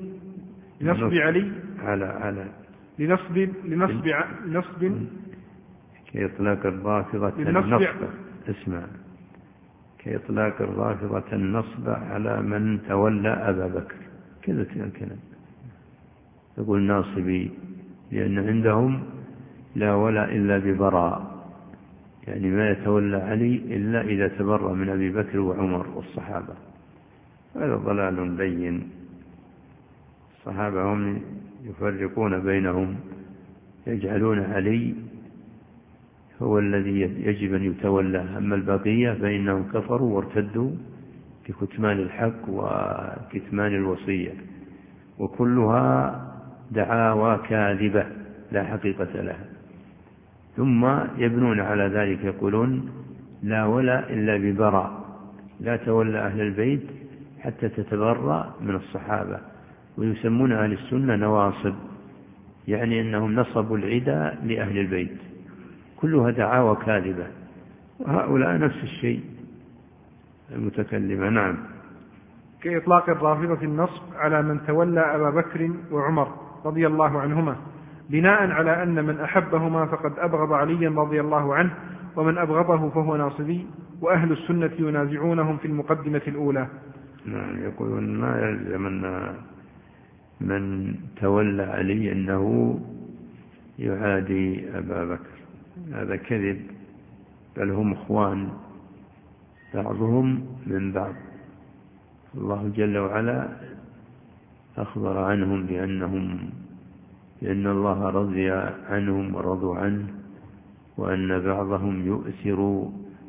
كإطلاق الرافضة النصب. اسمع، كإطلاق الرافضة النصب على من تولى أبا بكر، كذا الكلام. يقول ناصبي، لأن عندهم لا ولا إلا ببراء، يعني ما يتولى علي إلا إذا تبرأ من أبي بكر وعمر والصحابة. هذا ضلال بين. الصحابة هم يفرقون بينهم، يجعلون علي هو الذي يجب أن يتولى، أما البقية فإنهم كفروا وارتدوا بكتمان الحق وكتمان الوصية، وكلها دعاوى كاذبة لا حقيقة لها. ثم يبنون على ذلك يقولون لا ولا إلا ببراء، لا تولى أهل البيت حتى تتبرأ من الصحابة، ويسمون أهل السنة نواصب، يعني أنهم نصبوا العدى لأهل البيت. كلها دعاوى كاذبة، وهؤلاء نفس الشيء المتكلمة. نعم.
كإطلاق الرافضة النصب على من تولى أبا بكر وعمر رضي الله عنهما، بناء على أن من أحبهما فقد أبغض عليا رضي الله عنه، ومن أبغضه فهو ناصبي، وأهل السنة ينازعونهم في المقدمة الأولى.
نعم. يقولون ما يلزم أن من تولى علي أنه يعادي أبا بكر، هذا كذب، بل هم إخوان بعضهم من بعض. الله جل وعلا أخبر عنهم بأن الله رضي عنهم ورضوا عنه، وأن بعضهم يؤثر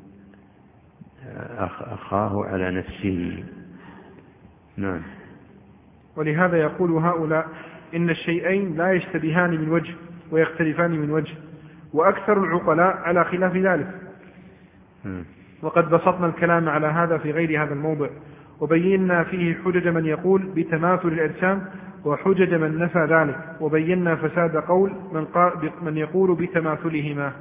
أخاه على نفسه. نعم.
ولهذا يقول هؤلاء إن الشيئين لا يشتبهان من وجه ويختلفان من وجه، وأكثر العقلاء على خلاف ذلك. وقد بسطنا الكلام على هذا في غير هذا الموضع، وبينا فيه حجج من يقول بتماثل الأجسام وحجج من نفى ذلك، وبينا فساد قول من يقول بتماثلهما.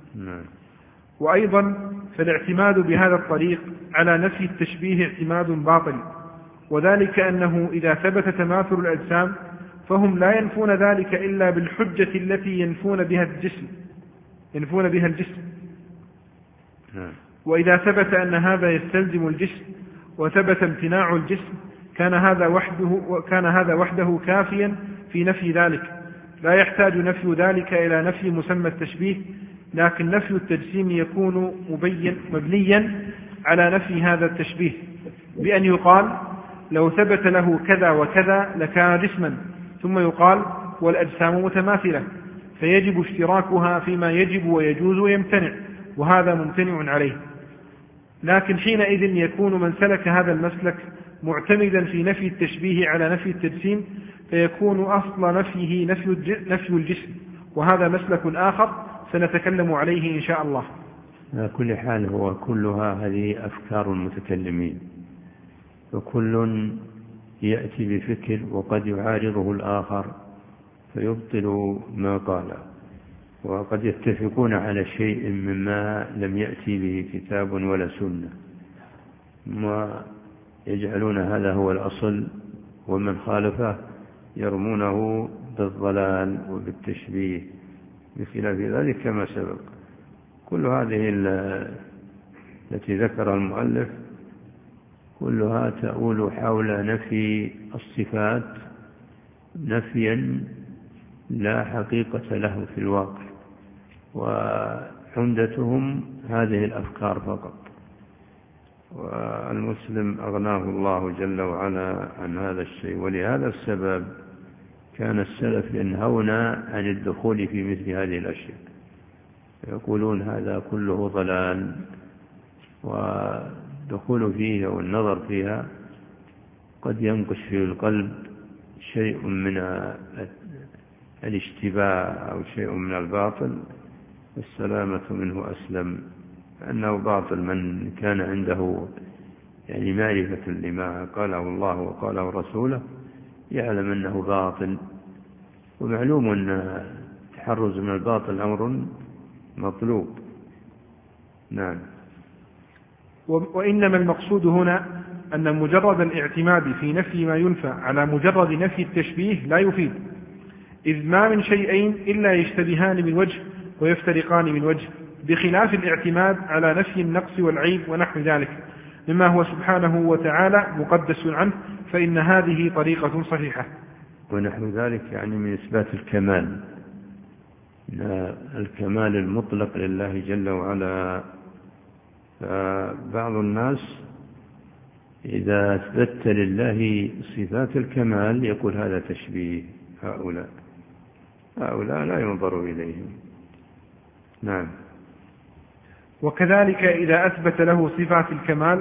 وأيضا فالاعتماد بهذا الطريق على نفي التشبيه اعتماد باطل، وذلك أنه إذا ثبت تماثل الأجسام فهم لا ينفون ذلك إلا بالحجة التي ينفون بها الجسم. وإذا ثبت أن هذا يستلزم الجسم وثبت امتناع الجسم كان هذا وحده كافيا في نفي ذلك، لا يحتاج نفي ذلك إلى نفي مسمى التشبيه، لكن نفي التجسيم يكون مبنيا على نفي هذا التشبيه، بأن يقال لو ثبت له كذا وكذا لكان جسما، ثم يقال والأجسام متماثلة، فيجب اشتراكها فيما يجب ويجوز ويمتنع، وهذا ممتنع عليه. لكن حينئذ يكون من سلك هذا المسلك معتمدا في نفي التشبيه على نفي التجسيم، فيكون أصل نفيه نفي الجسم، وهذا مسلك آخر سنتكلم عليه إن شاء الله.
على كل حال هو كلها هذه أفكار المتكلمين، وكل يأتي بفكر وقد يعارضه الآخر فيبطل ما قال، وقد يتفقون على شيء مما لم يأتي به كتاب ولا سنة، ويجعلون هذا هو الأصل، ومن خالفه يرمونه بالضلال وبالتشبيه بخلاف ذلك كما سبق. كل هذه التي ذكر المؤلف كلها تؤول حول نفي الصفات نفيا لا حقيقة له في الواقع، وعمدتهم هذه الأفكار فقط. والمسلم أغناه الله جل وعلا عن هذا الشيء، ولهذا السبب كان السلف ينهون عن الدخول في مثل هذه الأشياء، يقولون هذا كله ضلال، والدخول فيها والنظر فيها قد ينقش في القلب شيء من الاشتباه أو شيء من الباطل، السلامة منه أسلم، أنه باطل من كان عنده يعني معرفة لما قاله الله وقاله رسوله يعلم أنه باطل، ومعلوم أن التحرز من الباطل أمر مطلوب. نعم.
وإنما المقصود هنا أن مجرد الاعتماد في نفي ما ينفى على مجرد نفي التشبيه لا يفيد، إذ ما من شيئين إلا يشتبهان من وجه ويفترقان من وجه، بخلاف الاعتماد على نفي النقص والعيب ونحو ذلك مما هو سبحانه وتعالى مقدس عنه، فإن هذه طريقة صحيحة.
ونحو ذلك يعني من إثبات الكمال، الكمال المطلق لله جل وعلا. بعض الناس إذا أثبت لله صفات الكمال يقول هذا تشبيه، هؤلاء لا ينظر إليهم. نعم.
وكذلك إذا أثبت له صفات الكمال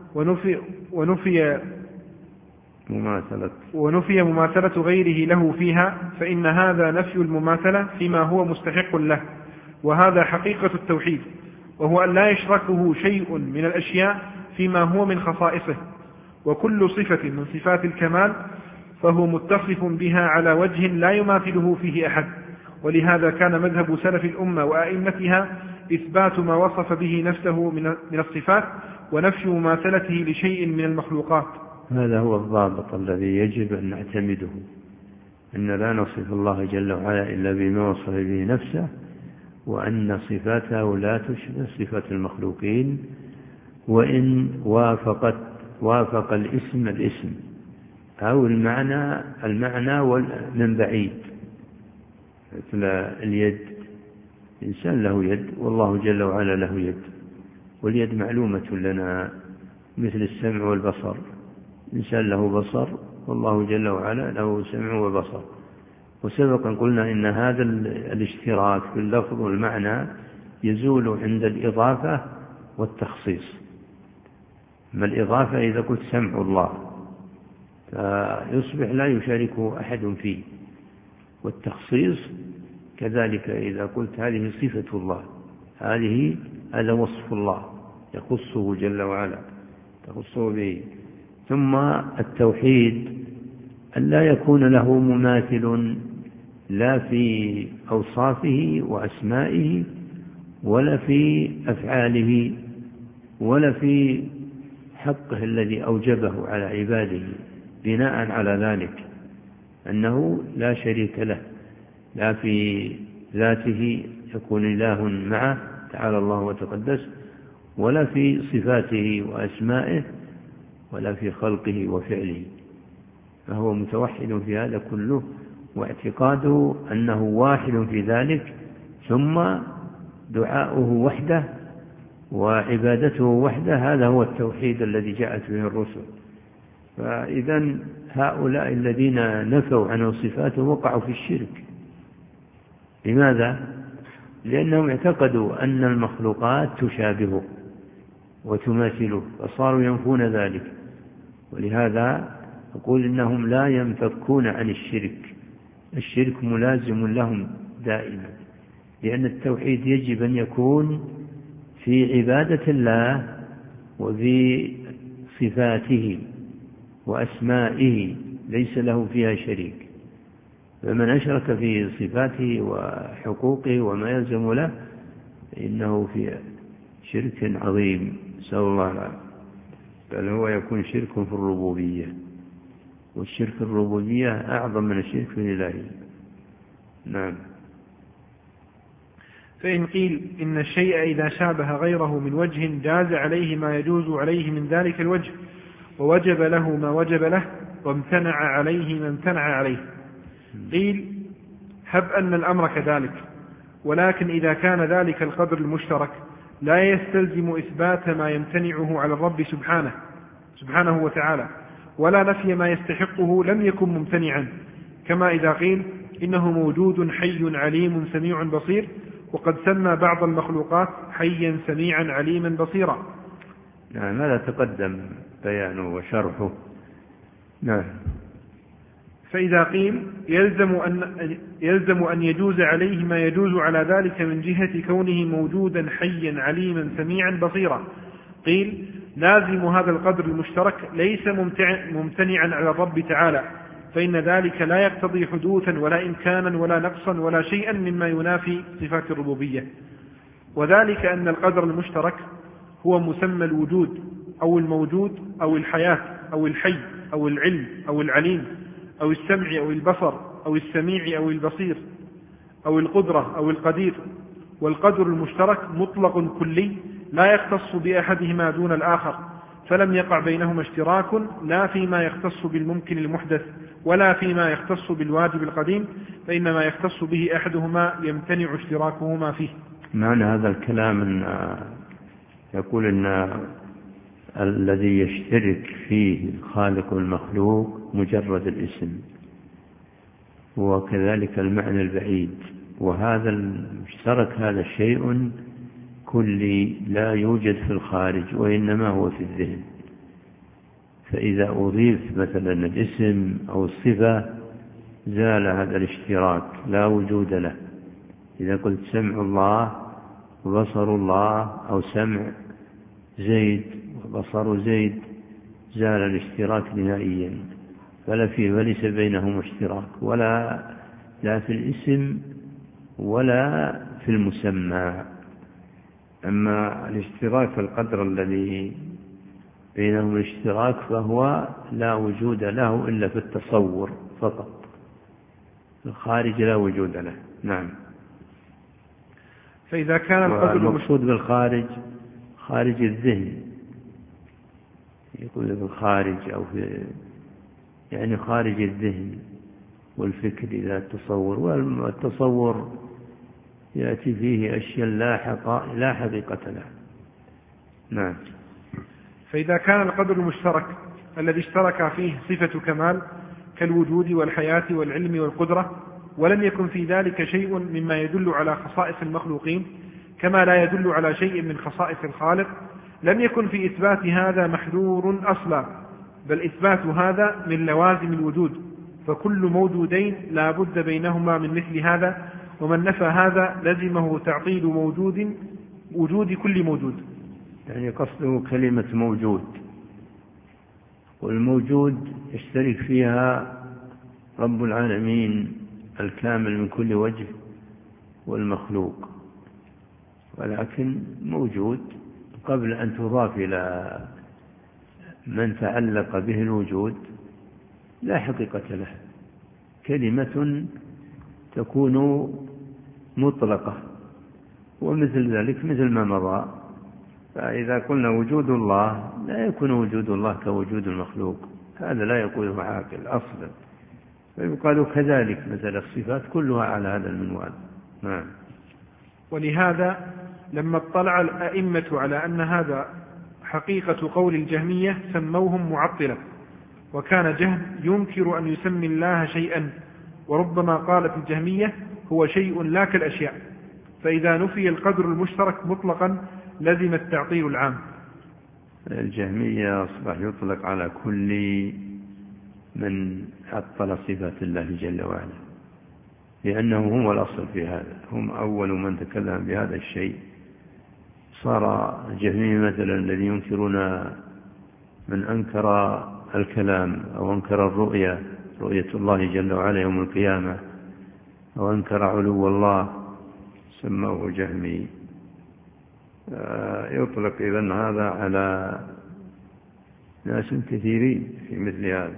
ونفي مماثلة غيره له فيها، فإن هذا نفي المماثلة فيما هو مستحق له، وهذا حقيقة التوحيد، وهو أن لا يشركه شيء من الأشياء فيما هو من خصائصه. وكل صفة من صفات الكمال فهو متصف بها على وجه لا يماثله فيه أحد. ولهذا كان مذهب سلف الأمة وأئمتها إثبات ما وصف به نفسه من الصفات، ونفي مماثلته لشيء من المخلوقات.
هذا هو الضابط الذي يجب أن نعتمده، أن لا نصف الله جل وعلا إلا بما وصف به نفسه، وأن صفاته لا تشبه صفات المخلوقين، وإن وافق الاسم أو المعنى من بعيد. مثل اليد، الإنسان له يد والله جل وعلا له يد، واليد معلومة لنا، مثل السمع والبصر، الإنسان له بصر والله جل وعلا له سمع وبصر. وسبقا قلنا إن هذا الاشتراك في اللفظ والمعنى يزول عند الإضافة والتخصيص. ما الإضافة إذا قلت سمع الله فيصبح لا يشاركه أحد فيه، والتخصيص كذلك إذا قلت هذه صفة الله، هذا وصف الله يخصه جل وعلا، تخصه به. ثم التوحيد أن لا يكون له مماثل لا في أوصافه وأسمائه ولا في أفعاله ولا في حقه الذي أوجبه على عباده، بناء على ذلك أنه لا شريك له، لا في ذاته يكون إله معه تعالى الله وتقدس، ولا في صفاته وأسمائه، ولا في خلقه وفعله، فهو متوحد في هذا كله، واعتقاده أنه واحد في ذلك، ثم دعاؤه وحده وعبادته وحده، هذا هو التوحيد الذي جاءت به الرسل. فإذا هؤلاء الذين نفوا عنه صفاته وقعوا في الشرك. لماذا؟ لأنهم اعتقدوا أن المخلوقات تشابهه وتماثله، فصاروا ينفون ذلك. ولهذا أقول إنهم لا ينفكون عن الشرك، الشرك ملازم لهم دائما، لأن التوحيد يجب أن يكون في عبادة الله وفي صفاته وأسمائه، ليس له فيها شريك. فمن أشرك في صفاته وحقوقه وما يلزم له إنه في شرك عظيم، نسأل الله العافية. بل هو يكون شرك في الربوبية، والشرك في الربوبية أعظم من الشرك في الإلهية. نعم.
فإن قيل إن الشيء إذا شابه غيره من وجه جاز عليه ما يجوز عليه من ذلك الوجه، ووجب له ما وجب له، وامتنع عليه ما امتنع عليه، قيل هب أن الأمر كذلك، ولكن إذا كان ذلك القدر المشترك لا يستلزم إثبات ما يمتنعه على الرب سبحانه وتعالى، ولا نفي ما يستحقه لم يكن ممتنعا، كما إذا قيل إنه موجود حي عليم سميع بصير، وقد سمى بعض المخلوقات حيا سميعا عليما بصيرا.
نعم، هذا تقدم بيانه وشرحه. نعم.
فإذا قيل يلزم أن يجوز عليه ما يجوز على ذلك من جهة كونه موجودا حيا عليما سميعا بصيرا، قيل لازم هذا القدر المشترك ليس ممتنعا على الرب تعالى، فإن ذلك لا يقتضي حدوثا ولا إمكانا ولا نقصا ولا شيئا مما ينافي صفات الربوبية. وذلك أن القدر المشترك هو مسمى الوجود أو الموجود أو الحياة أو الحي أو العلم أو العليم أو السمع أو البصر أو السميع أو البصير أو القدرة أو القدير. والقدر المشترك مطلق كلي لا يختص بأحدهما دون الآخر، فلم يقع بينهما اشتراك لا فيما يختص بالممكن المحدث ولا فيما يختص بالواجب القديم، فإنما يختص به أحدهما يمتنع اشتراكهما فيه.
معنى هذا الكلام أن يقول أن الذي يشترك فيه الخالق والمخلوق مجرد الاسم، وكذلك المعنى البعيد، وهذا المشترك هذا شيء كلي لا يوجد في الخارج وإنما هو في الذهن. فإذا أضيف مثلا الاسم أو الصفة زال هذا الاشتراك لا وجود له. إذا قلت سمع الله وبصر الله أو سمع زيد وبصر زيد زال الاشتراك نهائيا، فليس بينهم اشتراك لا في الاسم ولا في المسمى. أما الاشتراك القدر الذي بينهم الاشتراك فهو لا وجود له إلا في التصور فقط، الخارج لا وجود له. نعم.
فإذا كان القدر
المقصود بالخارج خارج الذهن، يقول بالخارج أو يعني خارج الذهن والفكر إذا التصور، والتصور يأتي فيه أشياء لا حقيقة له. نعم.
فإذا كان القدر المشترك الذي اشترك فيه صفة كمال كالوجود والحياة والعلم والقدرة، ولم يكن في ذلك شيء مما يدل على خصائص المخلوقين كما لا يدل على شيء من خصائص الخالق، لم يكن في إثبات هذا محذور أصلا، بل إثبات هذا من لوازم الوجود، فكل موجودين لا بد بينهما من مثل هذا، ومن نفى هذا لزمه تعطيل وجود كل موجود.
يعني قصده كلمة موجود، والموجود يشترك فيها رب العالمين الكامل من كل وجه والمخلوق، ولكن موجود قبل أن تضاف إلى من تعلق به الوجود لا حقيقة له، كلمة تكون مطلقة، ومثل ذلك مثل ما مضى. فإذا قلنا وجود الله لا يكون وجود الله كوجود المخلوق، هذا لا يقوله عاقل أصلا. فيقال كذلك مثل الصفات كلها على هذا المنوال. نعم.
ولهذا لما اطلع الأئمة على أن هذا حقيقة قول الجهمية سموهم معطلة، وكان جهم ينكر أن يسمي الله شيئا، وربما قالت الجهمية هو شيء لا كالأشياء، فإذا نفي القدر المشترك مطلقا لزم التعطيل العام.
الجهمية أصبح يطلق على كل من عطل صفات الله جل وعلا، لأنه هم الأصل في هذا، هم أول من تكلم بهذا الشيء. صار الجهمي مثلا الذي ينكرون من أنكر الكلام أو أنكر رؤية الله جل وعلا يوم القيامة، أو أنكر علو الله سموه جهمي. يطلق إذن هذا على ناس كثيرين في مثل هذا.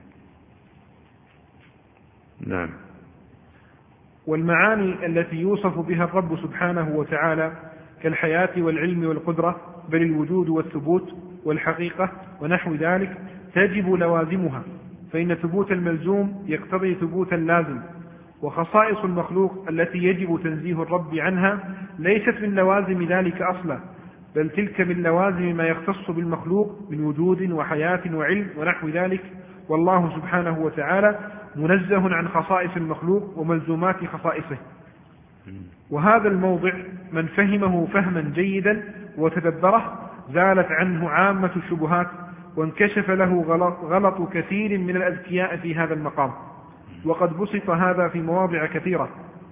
نعم.
والمعاني التي يوصف بها الرب سبحانه وتعالى كالحياة والعلم والقدرة، بل الوجود والثبوت والحقيقة ونحو ذلك تجب لوازمها، فإن ثبوت الملزوم يقتضي ثبوت اللازم، وخصائص المخلوق التي يجب تنزيه الرب عنها ليست من لوازم ذلك أصلا، بل تلك من لوازم ما يختص بالمخلوق من وجود وحياة وعلم ونحو ذلك، والله سبحانه وتعالى منزه عن خصائص المخلوق وملزومات خصائصه. وهذا الموضع من فهمه فهما جيدا وتدبره زالت عنه عامة الشبهات، وانكشف له غلط كثير من الأذكياء في هذا المقام، وقد بسط هذا في مواضع كثيرة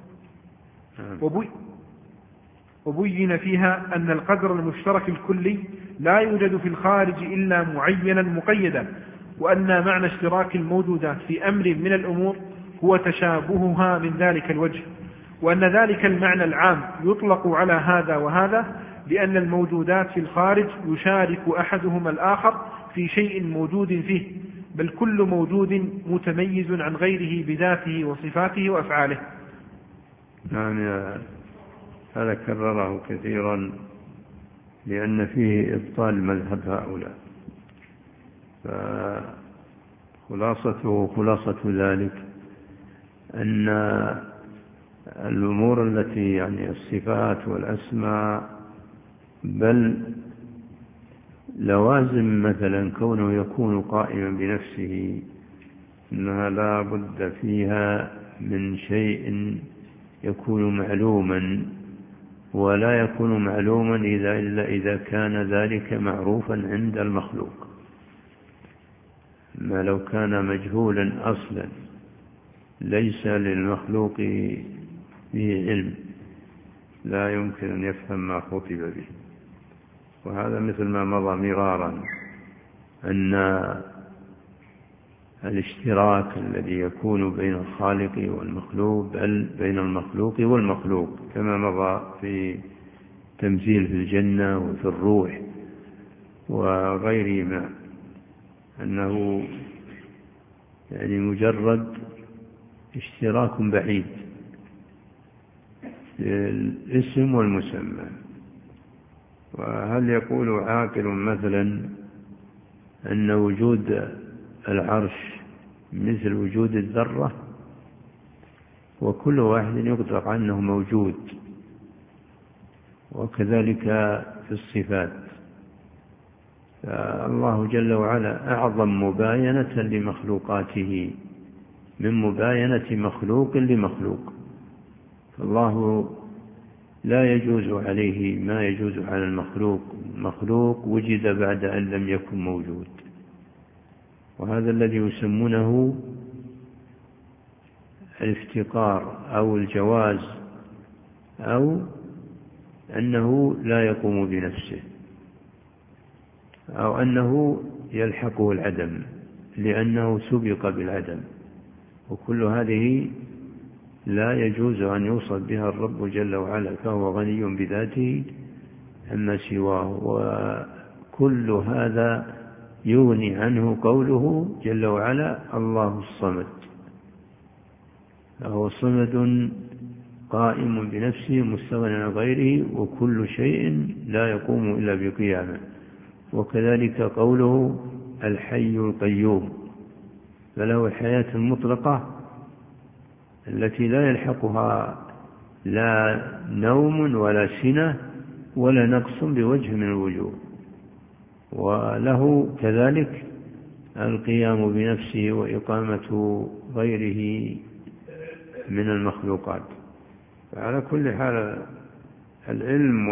وبين فيها أن القدر المشترك الكلي لا يوجد في الخارج إلا معينا مقيدا، وأن معنى اشتراك الموجودات في أمر من الأمور هو تشابهها من ذلك الوجه، وأن ذلك المعنى العام يطلق على هذا وهذا، لأن الموجودات في الخارج يشارك أحدهما الآخر في شيء موجود فيه، بل كل موجود متميز عن غيره بذاته وصفاته وأفعاله.
نعم. هذا كرره كثيرا لأن فيه إبطال مذهب هؤلاء، خلاصة ذلك أن الأمور التي يعني الصفات والأسماء، بل لوازم مثلا كونه يكون قائما بنفسه، إنها لا بد فيها من شيء يكون معلوما، ولا يكون معلوما إلا إذا كان ذلك معروفا عند المخلوق. ما لو كان مجهولا أصلا ليس للمخلوق به علم لا يمكن أن يفهم ما خطب به. وهذا مثل ما مضى مرارا أن الاشتراك الذي يكون بين الخالق والمخلوق، بل بين المخلوق والمخلوق، كما مضى في تمثيل في الجنة وفي الروح وغيرهما، أنه يعني مجرد اشتراك بعيد الاسم والمسمى. وهل يقول عاقل مثلا أن وجود العرش مثل وجود الذرة؟ وكل واحد يقدر أنه موجود. وكذلك في الصفات، فالله جل وعلا أعظم مباينة لمخلوقاته من مباينة مخلوق لمخلوق. فالله لا يجوز عليه ما يجوز على المخلوق. مخلوق وجد بعد أن لم يكن موجود، وهذا الذي يسمونه الافتقار أو الجواز، أو أنه لا يقوم بنفسه، أو أنه يلحقه العدم لأنه سبق بالعدم. وكل هذه لا يجوز أن يوصف بها الرب جل وعلا، فهو غني بذاته عما سواه. وكل هذا يغني عنه قوله جل وعلا الله الصمد، فهو صمد قائم بنفسه مستغنى عن غيره، وكل شيء لا يقوم إلا بقيامه. وكذلك قوله الحي القيوم، فله الحياة المطلقة التي لا يلحقها لا نوم ولا سنة ولا نقص بوجه من الوجوه. وله كذلك القيام بنفسه وإقامة غيره من المخلوقات. فعلى كل حال العلم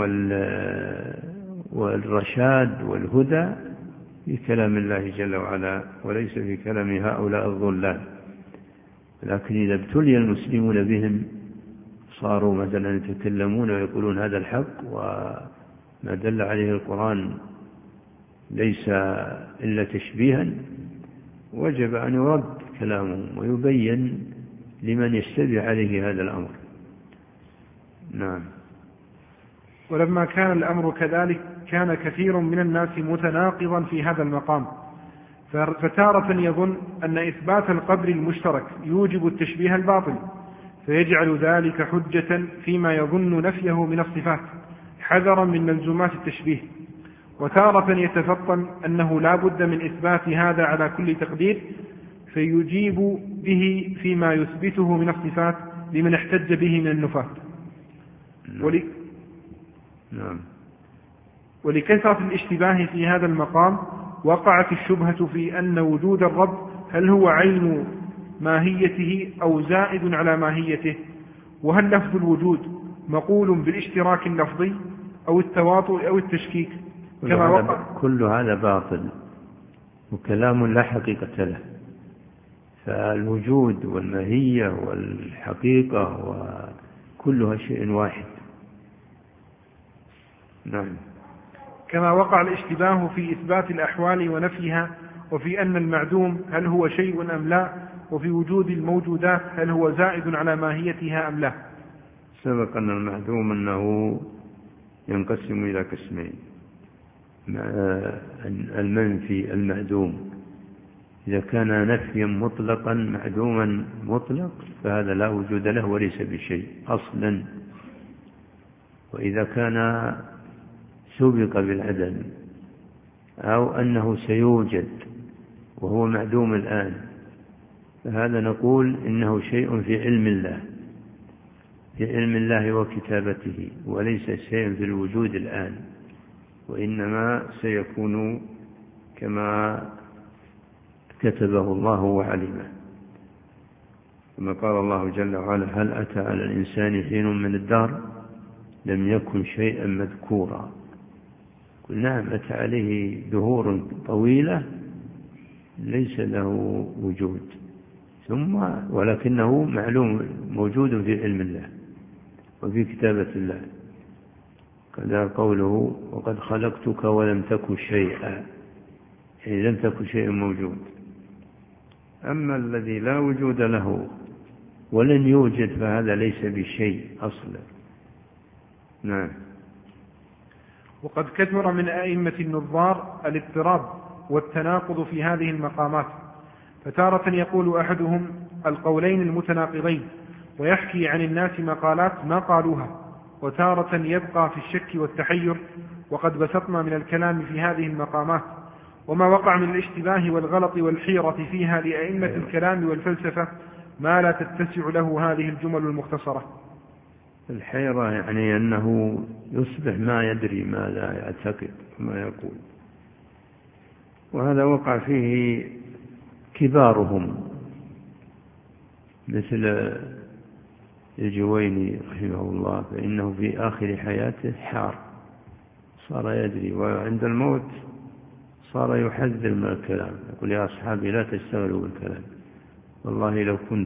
والرشاد والهدى في كلام الله جل وعلا، وليس في كلام هؤلاء الضلال. لكن إذا ابتلي المسلمون بهم صاروا مثلا يتكلمون ويقولون هذا الحق وما دل عليه القرآن ليس إلا تشبيها، وجب أن يرد كلامهم ويبين لمن يشتبه عليه هذا الأمر. نعم.
ولما كان الأمر كذلك كان كثير من الناس متناقضا في هذا المقام، فتارة يظن أن إثبات القدر المشترك يوجب التشبيه الباطل فيجعل ذلك حجة فيما يظن نفيه من الصفات حذرا من ملزومات التشبيه، وتارة يتفطن أنه لا بد من إثبات هذا على كل تقدير فيجيب به فيما يثبته من الصفات لمن احتج به من النفاة. ولكثرة الاشتباه في هذا المقام وقعت الشبهة في أن وجود الرب هل هو عين ماهيته أو زائد على ماهيته، وهل لفظ الوجود مقول بالاشتراك اللفظي أو التواطؤ أو التشكيك كما وقع.
كل هذا باطل وكلام لا حقيقة له. فالوجود والماهية والحقيقة وكلها شيء واحد. نعم.
كما وقع الاشتباه في إثبات الأحوال ونفيها، وفي أن المعدوم هل هو شيء أم لا، وفي وجود الموجودات هل هو زائد على ماهيتها أم لا.
سبق أن المعدوم أنه ينقسم إلى قسمين: المنفي المعدوم، إذا كان نفيا مطلقا معدوما مطلق فهذا لا وجود له وليس بشيء أصلا. وإذا كان سبق بالعدم أو أنه سيوجد وهو معدوم الآن، فهذا نقول إنه شيء في علم الله، في علم الله وكتابته، وليس شيء في الوجود الآن، وإنما سيكون كما كتبه الله وعلمه. كما قال الله جل وعلا: هل أتى على الإنسان حين من الدهر لم يكن شيئا مذكورا. قل نعم، أتى عليه دهور طويلة ليس له وجود، ولكنه معلوم موجود في علم الله وفي كتابة الله. كذا قوله: وقد خلقتك ولم تكن شيئا، يعني لم تكن شيء موجود. أما الذي لا وجود له ولن يوجد فهذا ليس بشيء أصلا. نعم.
وقد كثر من أئمة النظار الاضطراب والتناقض في هذه المقامات، فتارة يقول أحدهم القولين المتناقضين ويحكي عن الناس مقالات ما قالوها، وتارة يبقى في الشك والتحير. وقد بسطنا من الكلام في هذه المقامات وما وقع من الاشتباه والغلط والحيرة فيها لأئمة الكلام والفلسفة ما لا تتسع له هذه الجمل المختصرة.
الحيرة يعني أنه يصبح ما يدري ما لا يعتقد ما يقول، وهذا وقع فيه كبارهم مثل الجويني رحمه الله، فإنه في آخر حياته حار، صار يدري، وعند الموت صار يحذر من الكلام، يقول: يا أصحابي لا تشتغلوا بالكلام، والله لو كنت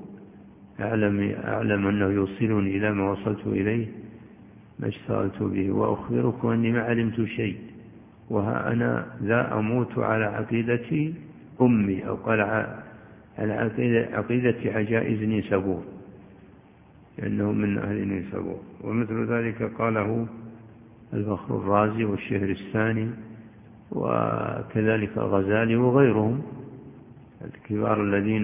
أعلم أنه يوصلني إلى ما وصلت إليه ما اشتغلت به، وأخبركم أني ما علمت شيء، وها أنا ذا أموت على عقيدة أمي، أو قال على عقيدة عجائز نيسابور، لأنه من أهل نيسابور. ومثل ذلك قاله الفخر الرازي والشهرستاني وكذلك الغزالي وغيرهم الكبار الذين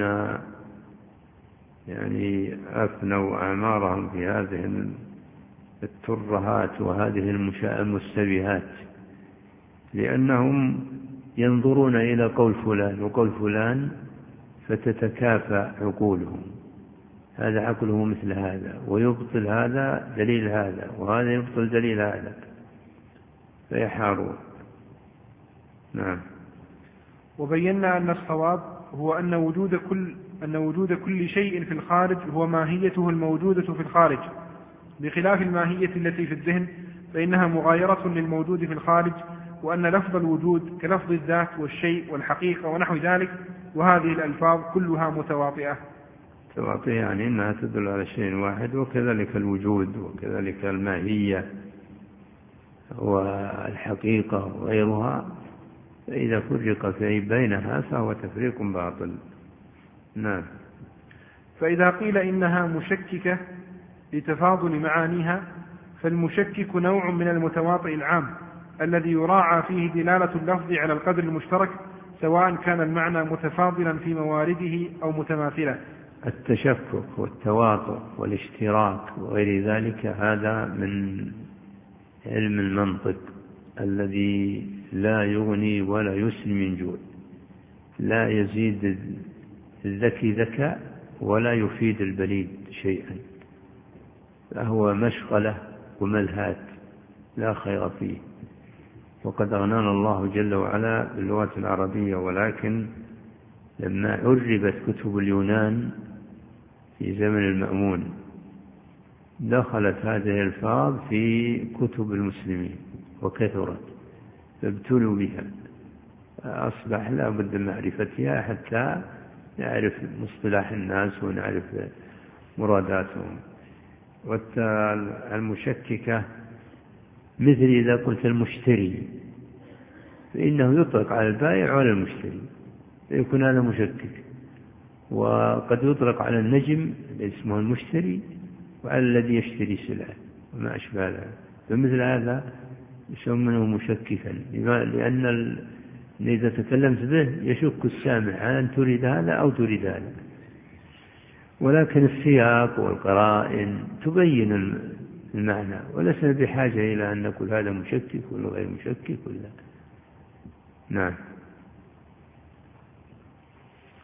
يعني أفنوا أعمارهم في هذه الترهات وهذه المشتبهات، لأنهم ينظرون إلى قول فلان وقول فلان فتتكافى عقولهم، هذا عقله مثل هذا، ويبطل هذا دليل هذا، وهذا يبطل دليل هذا، فيحارون. نعم.
وبينا أن الصواب هو أن وجود كل شيء في الخارج هو ماهيته الموجودة في الخارج، بخلاف الماهية التي في الذهن فإنها مغايرة للموجود في الخارج، وأن لفظ الوجود كلفظ الذات والشيء والحقيقة ونحو ذلك، وهذه الألفاظ كلها متواطئة
يعني إنها تدل على شيء واحد، وكذلك الوجود وكذلك الماهية والحقيقة وغيرها، فإذا فرق في بينها فهو تفريق باطل. نعم.
فإذا قيل إنها مشككة لتفاضل معانيها، فالمشكك نوع من المتواطئ العام الذي يراعى فيه دلالة اللفظ على القدر المشترك، سواء كان المعنى متفاضلا في موارده أو متماثلا.
التشكك والتواطؤ والاشتراك وغير ذلك هذا من علم المنطق الذي لا يغني ولا يسمي من جوع، لا يزيد الذكي ذكاء ولا يفيد البليد شيئا، فهو مشغلة وملهات لا خير فيه. وقد أغنانا الله جل وعلا باللغة العربية، ولكن لما عربت كتب اليونان في زمن المأمون دخلت هذه الألفاظ في كتب المسلمين وكثرت، فابتلوا بها، أصبح لا بد من معرفتها حتى نعرف مصطلح الناس ونعرف مراداتهم. والمشككة مثل إذا قلت المشتري، فإنه يطلق على البائع وعلى المشتري، فيكون هذا مشكك. وقد يطلق على النجم اسمه المشتري وعلى الذي يشتري سلعة وما أشبه ذلك، فمثل هذا يسمونه مشككا، لأن إذا تكلمت به يشك السامع هل تريد هذا أو تريد هذا. ولكن السياق والقرائن تبين المعنى، ولسنا بحاجة إلى أن نقول هذا مشكك ولا غير مشكك ولا. نعم.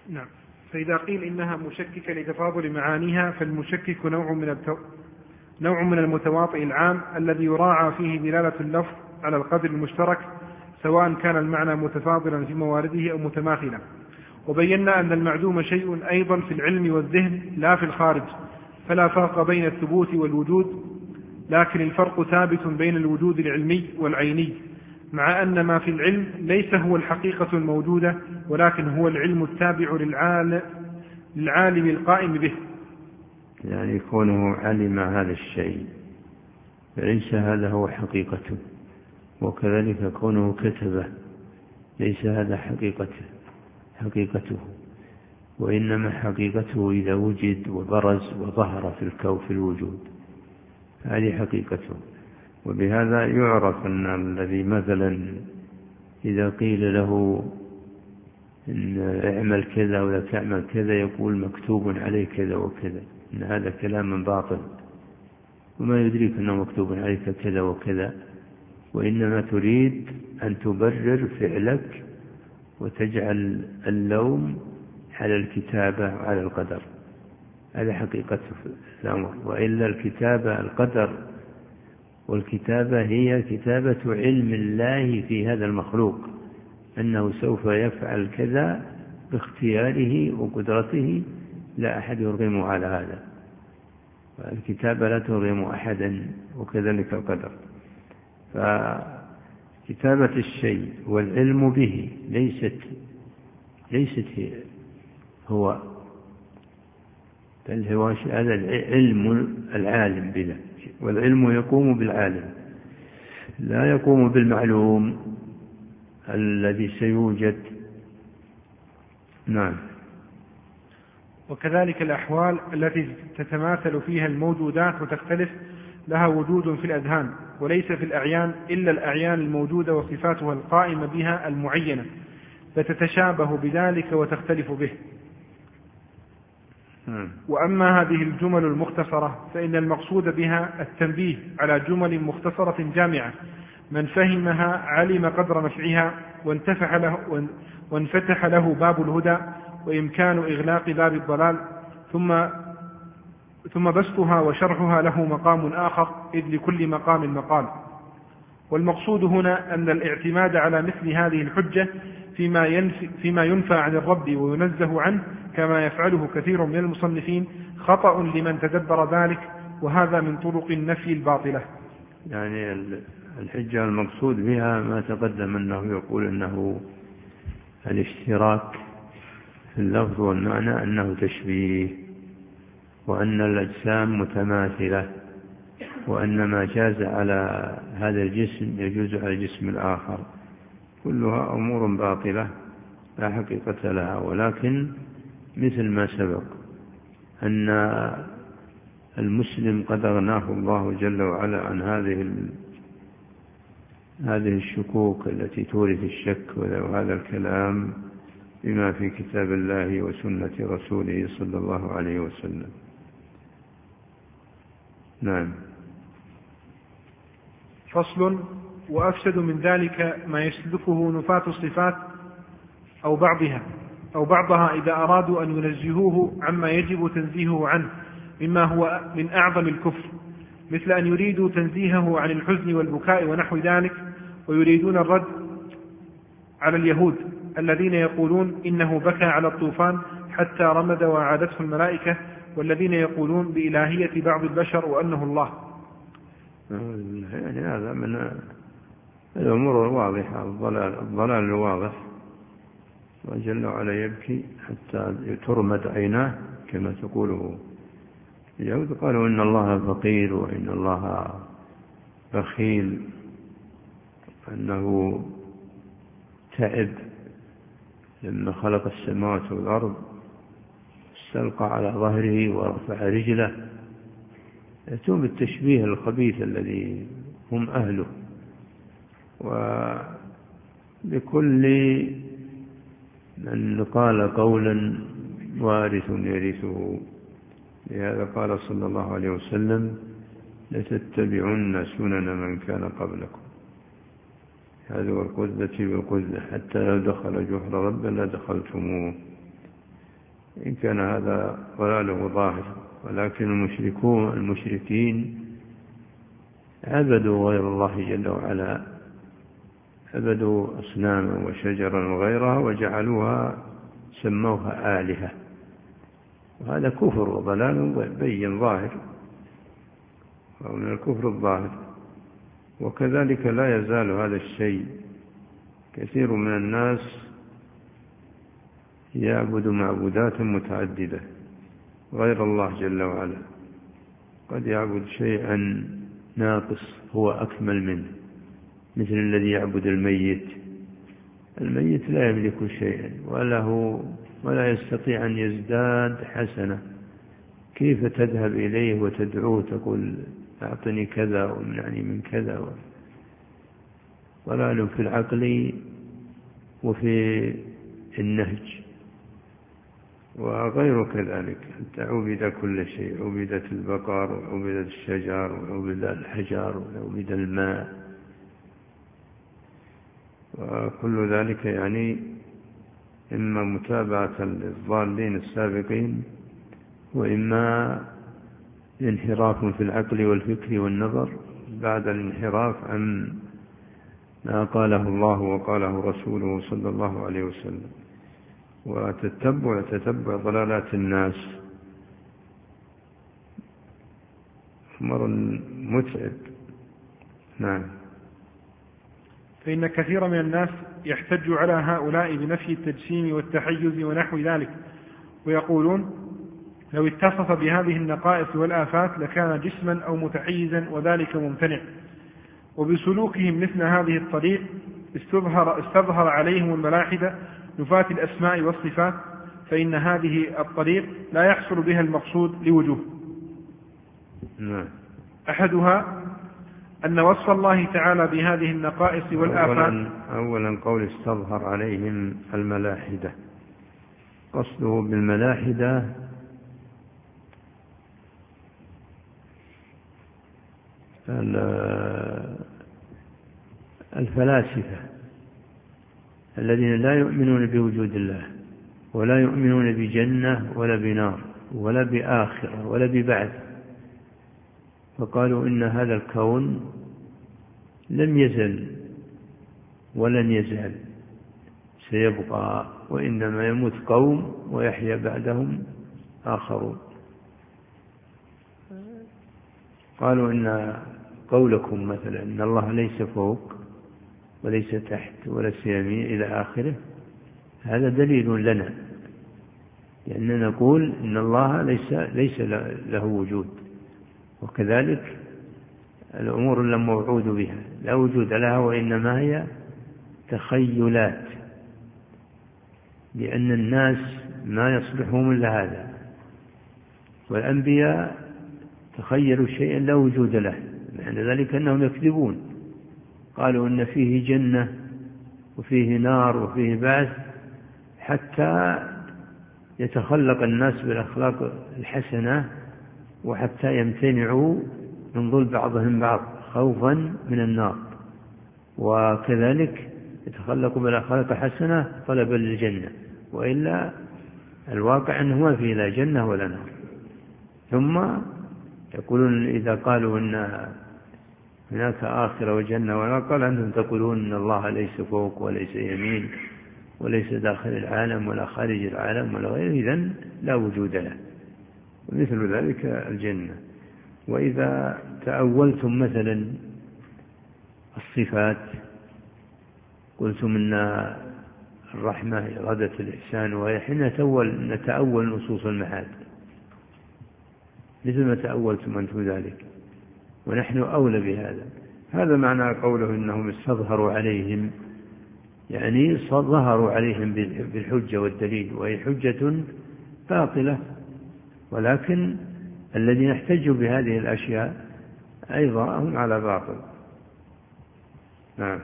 نعم. فإذا قيل إنها مشككة لتفاضل معانيها، فالمشكك نوع من المتواطئ العام الذي يراعى فيه دلالة اللفظ على القدر المشترك، سواء كان المعنى متفاضلا في موارده أو متماثلا. وبينا أن المعدوم شيء أيضا في العلم والذهن لا في الخارج، فلا فرق بين الثبوت والوجود، لكن الفرق ثابت بين الوجود العلمي والعيني، مع أن ما في العلم ليس هو الحقيقة الموجودة، ولكن هو العلم التابع للعالم القائم به.
يعني كونه علم هذا الشيء فليس هذا هو حقيقته، وكذلك كونه كتبه ليس هذا حقيقته، وإنما حقيقته إذا وجد وبرز وظهر في الكون في الوجود، هذه حقيقته. وبهذا يعرف أن الذي مثلا إذا قيل له إن اعمل كذا ولا تعمل كذا يقول مكتوب عليه كذا وكذا، إن هذا كلام باطل، وما يدريك أنه مكتوب عليك كذا وكذا، وإنما تريد أن تبرر فعلك وتجعل اللوم على الكتابة وعلى القدر، هذا حقيقة الأمر. وإلا الكتابة القدر والكتابة هي كتابة علم الله في هذا المخلوق أنه سوف يفعل كذا باختياره وقدرته، لا أحد يرغم على هذا، الكتابة لا ترغم أحدا، وكذلك القدر. فكتابة الشيء والعلم به ليست هو، بل هو هذا العلم العالم بنا، والعلم يقوم بالعالم لا يقوم بالمعلوم الذي سيوجد. نعم.
وكذلك الأحوال التي تتماثل فيها الموجودات وتختلف لها وجود في الأذهان، وليس في الأعيان إلا الأعيان الموجودة وصفاتها القائمة بها المعينة، فتتشابه بذلك وتختلف به. وأما هذه الجمل المختصرة فإن المقصود بها التنبيه على جمل مختصرة جامعة، من فهمها علم قدر نفعها وانفتح له باب الهدى وإمكان إغلاق باب الضلال، ثم بسطها وشرحها له مقام آخر، إذ لكل مقام مقال. والمقصود هنا أن الاعتماد على مثل هذه الحجة فيما ينفى عن الرب وينزه عنه، كما يفعله كثير من المصنفين، خطأ لمن تدبر ذلك، وهذا من طرق النفي الباطلة.
يعني الحجة المقصود بها ما تقدم أنه يقول أنه الاشتراك في اللفظ والمعنى أنه تشبيه، وأن الأجسام متماثلة، وأن ما جاز على هذا الجسم يجوز على الجسم الآخر، كلها أمور باطلة لا حقيقة لها. ولكن مثل ما سبق أن المسلم قد أغناه الله جل وعلا عن هذه الشكوك التي تورث الشك وهذا الكلام بما في كتاب الله وسنة رسوله صلى الله عليه وسلم. نعم.
فصل. وأفسد من ذلك ما يسلكه نفاة الصفات أو بعضها إذا أرادوا أن ينزهوه عما يجب تنزيهه عنه، مما هو من أعظم الكفر، مثل أن يريدوا تنزيهه عن الحزن والبكاء ونحو ذلك، ويريدون الرد على اليهود الذين يقولون إنه بكى على الطوفان حتى رمد وعادته الملائكة، والذين يقولون بإلهية بعض البشر وأنه الله.
يعني هذا من الأمور الواضحة، الضلال الواضح، وجل وعلا يبكي حتى ترمد عيناه كما تقوله اليهود. قالوا إن الله فقير وإن الله بخيل، أنه تعب لما خلق السماوات والأرض، استلقى على ظهره ورفع رجله، يأتون بالتشبيه الخبيث الذي هم أهله. ولكل من قال قولا وارث يرثه، لهذا قال صلى الله عليه وسلم لتتبعن سنن من كان قبلكم، هذا والقذة بالقذة، حتى لو دخل جحر رب لدخلتموه. إن كان هذا ضلاله ظاهر. ولكن المشركين عبدوا غير الله جل وعلا، عبدوا أصناما وشجرا وغيرها وجعلوها سموها آلهة، وهذا كفر وضلال بين ظاهر، ومن الكفر الظاهر. وكذلك لا يزال هذا الشيء، كثير من الناس يعبد معبودات متعددة غير الله جل وعلا، قد يعبد شيئا ناقص هو أكمل منه، مثل الذي يعبد الميت. الميت لا يملك شيئا ولا يستطيع أن يزداد حسنة، كيف تذهب إليه وتدعوه تقول أعطني كذا ومنعني من كذا؟ ضلال في العقل وفي النهج وغير كذلك. عبد كل شيء، عبدت البقر وعبدت الشجر وعبد الحجر وعبد الماء، وكل ذلك يعني إما متابعة للضالين السابقين، وإما انحراف في العقل والفكر والنظر بعد الانحراف عن ما قاله الله وقاله رسوله صلى الله عليه وسلم، وتتبع ضلالات الناس أمر متعب. نعم.
فإن كثير من الناس يحتج على هؤلاء بنفي التجسيم والتحيز ونحو ذلك، ويقولون لو اتصف بهذه النقائص والآفات لكان جسما أو متحيزا، وذلك ممتنع. وبسلوكهم مثل هذه الطريق استظهر عليهم الملاحدة نفاة الأسماء والصفات، فإن هذه الطريق لا يحصل بها المقصود لوجوه. أحدها أن وصف الله تعالى بهذه النقائص والآفات.
أولا قول استظهر عليهم الملاحدة، قصده بالملاحدة الفلاسفة الذين لا يؤمنون بوجود الله، ولا يؤمنون بجنة ولا بنار ولا بآخرة ولا ببعث، فقالوا إن هذا الكون لم يزل ولن يزال، سيبقى، وإنما يموت قوم ويحيا بعدهم آخرون. قالوا إن قولكم مثلا إن الله ليس فوق وليس تحت ولا يمين إلى آخره، هذا دليل لنا، لأننا نقول إن الله ليس له وجود، وكذلك الأمور الموعود بها لا وجود لها، وإنما هي تخيلات، لأن الناس ما يصلحهم إلا هذا، والأنبياء تخيلوا شيئا لا وجود له، معنى ذلك أنهم يكذبون. قالوا إن فيه جنة وفيه نار وفيه بعث حتى يتخلق الناس بالأخلاق الحسنة، وحتى يمتنعوا من ظلم بعضهم بعض خوفا من النار، وكذلك يتخلقوا بالأخلاق الحسنة طلبا للجنة، وإلا الواقع أنه ما فيه لا جنة ولا نار. ثم يقولون إذا قالوا أن هناك آخرة وجنة ونار، قال أنتم تقولون أن الله ليس فوق وليس يمين وليس داخل العالم ولا خارج العالم ولا غيره، إذن لا وجود له. ومثل ذلك الجنة. وإذا تأولتم مثلا الصفات، قلتم أن الرحمة إرادة الإحسان، وحين نتأول نصوص المحاد مثل ما تأولتم أنتم ذلك، ونحن أولى بهذا. هذا معنى قوله إنهم استظهروا عليهم، يعني ظهروا عليهم بالحجة والدليل، وهي حجة باطلة، ولكن الذين احتجوا بهذه الأشياء أيضا هم على باطل. نعم.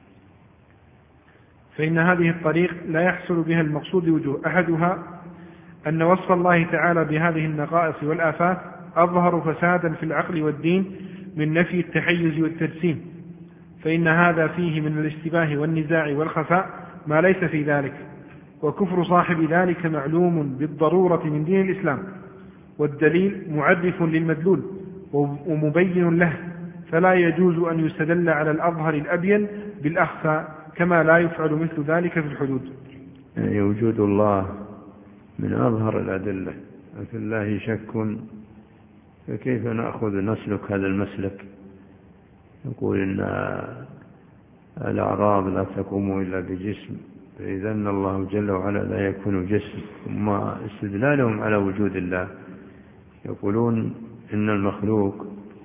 فإن هذه الطريق لا يحصل بها المقصود لوجوه. أحدها أن وصف الله تعالى بهذه النقائص والآفات أظهر فسادا في العقل والدين من نفي التحيز والتجسيم، فإن هذا فيه من الاشتباه والنزاع والخفاء ما ليس في ذلك، وكفر صاحب ذلك معلوم بالضرورة من دين الإسلام، والدليل معرف للمدلول ومبين له، فلا يجوز أن يستدل على الأظهر الأبين بالأخفى، كما لا يفعل مثل ذلك في الحدود.
يعني وجود الله من أظهر الأدلة، في الله شك، فكيف نسلك هذا المسلك؟ يقول إن الأعراض لا تقوم إلا بجسم، فإذا أن الله جل وعلا لا يكون جسم. ثم استدلالهم على وجود الله يقولون إن المخلوق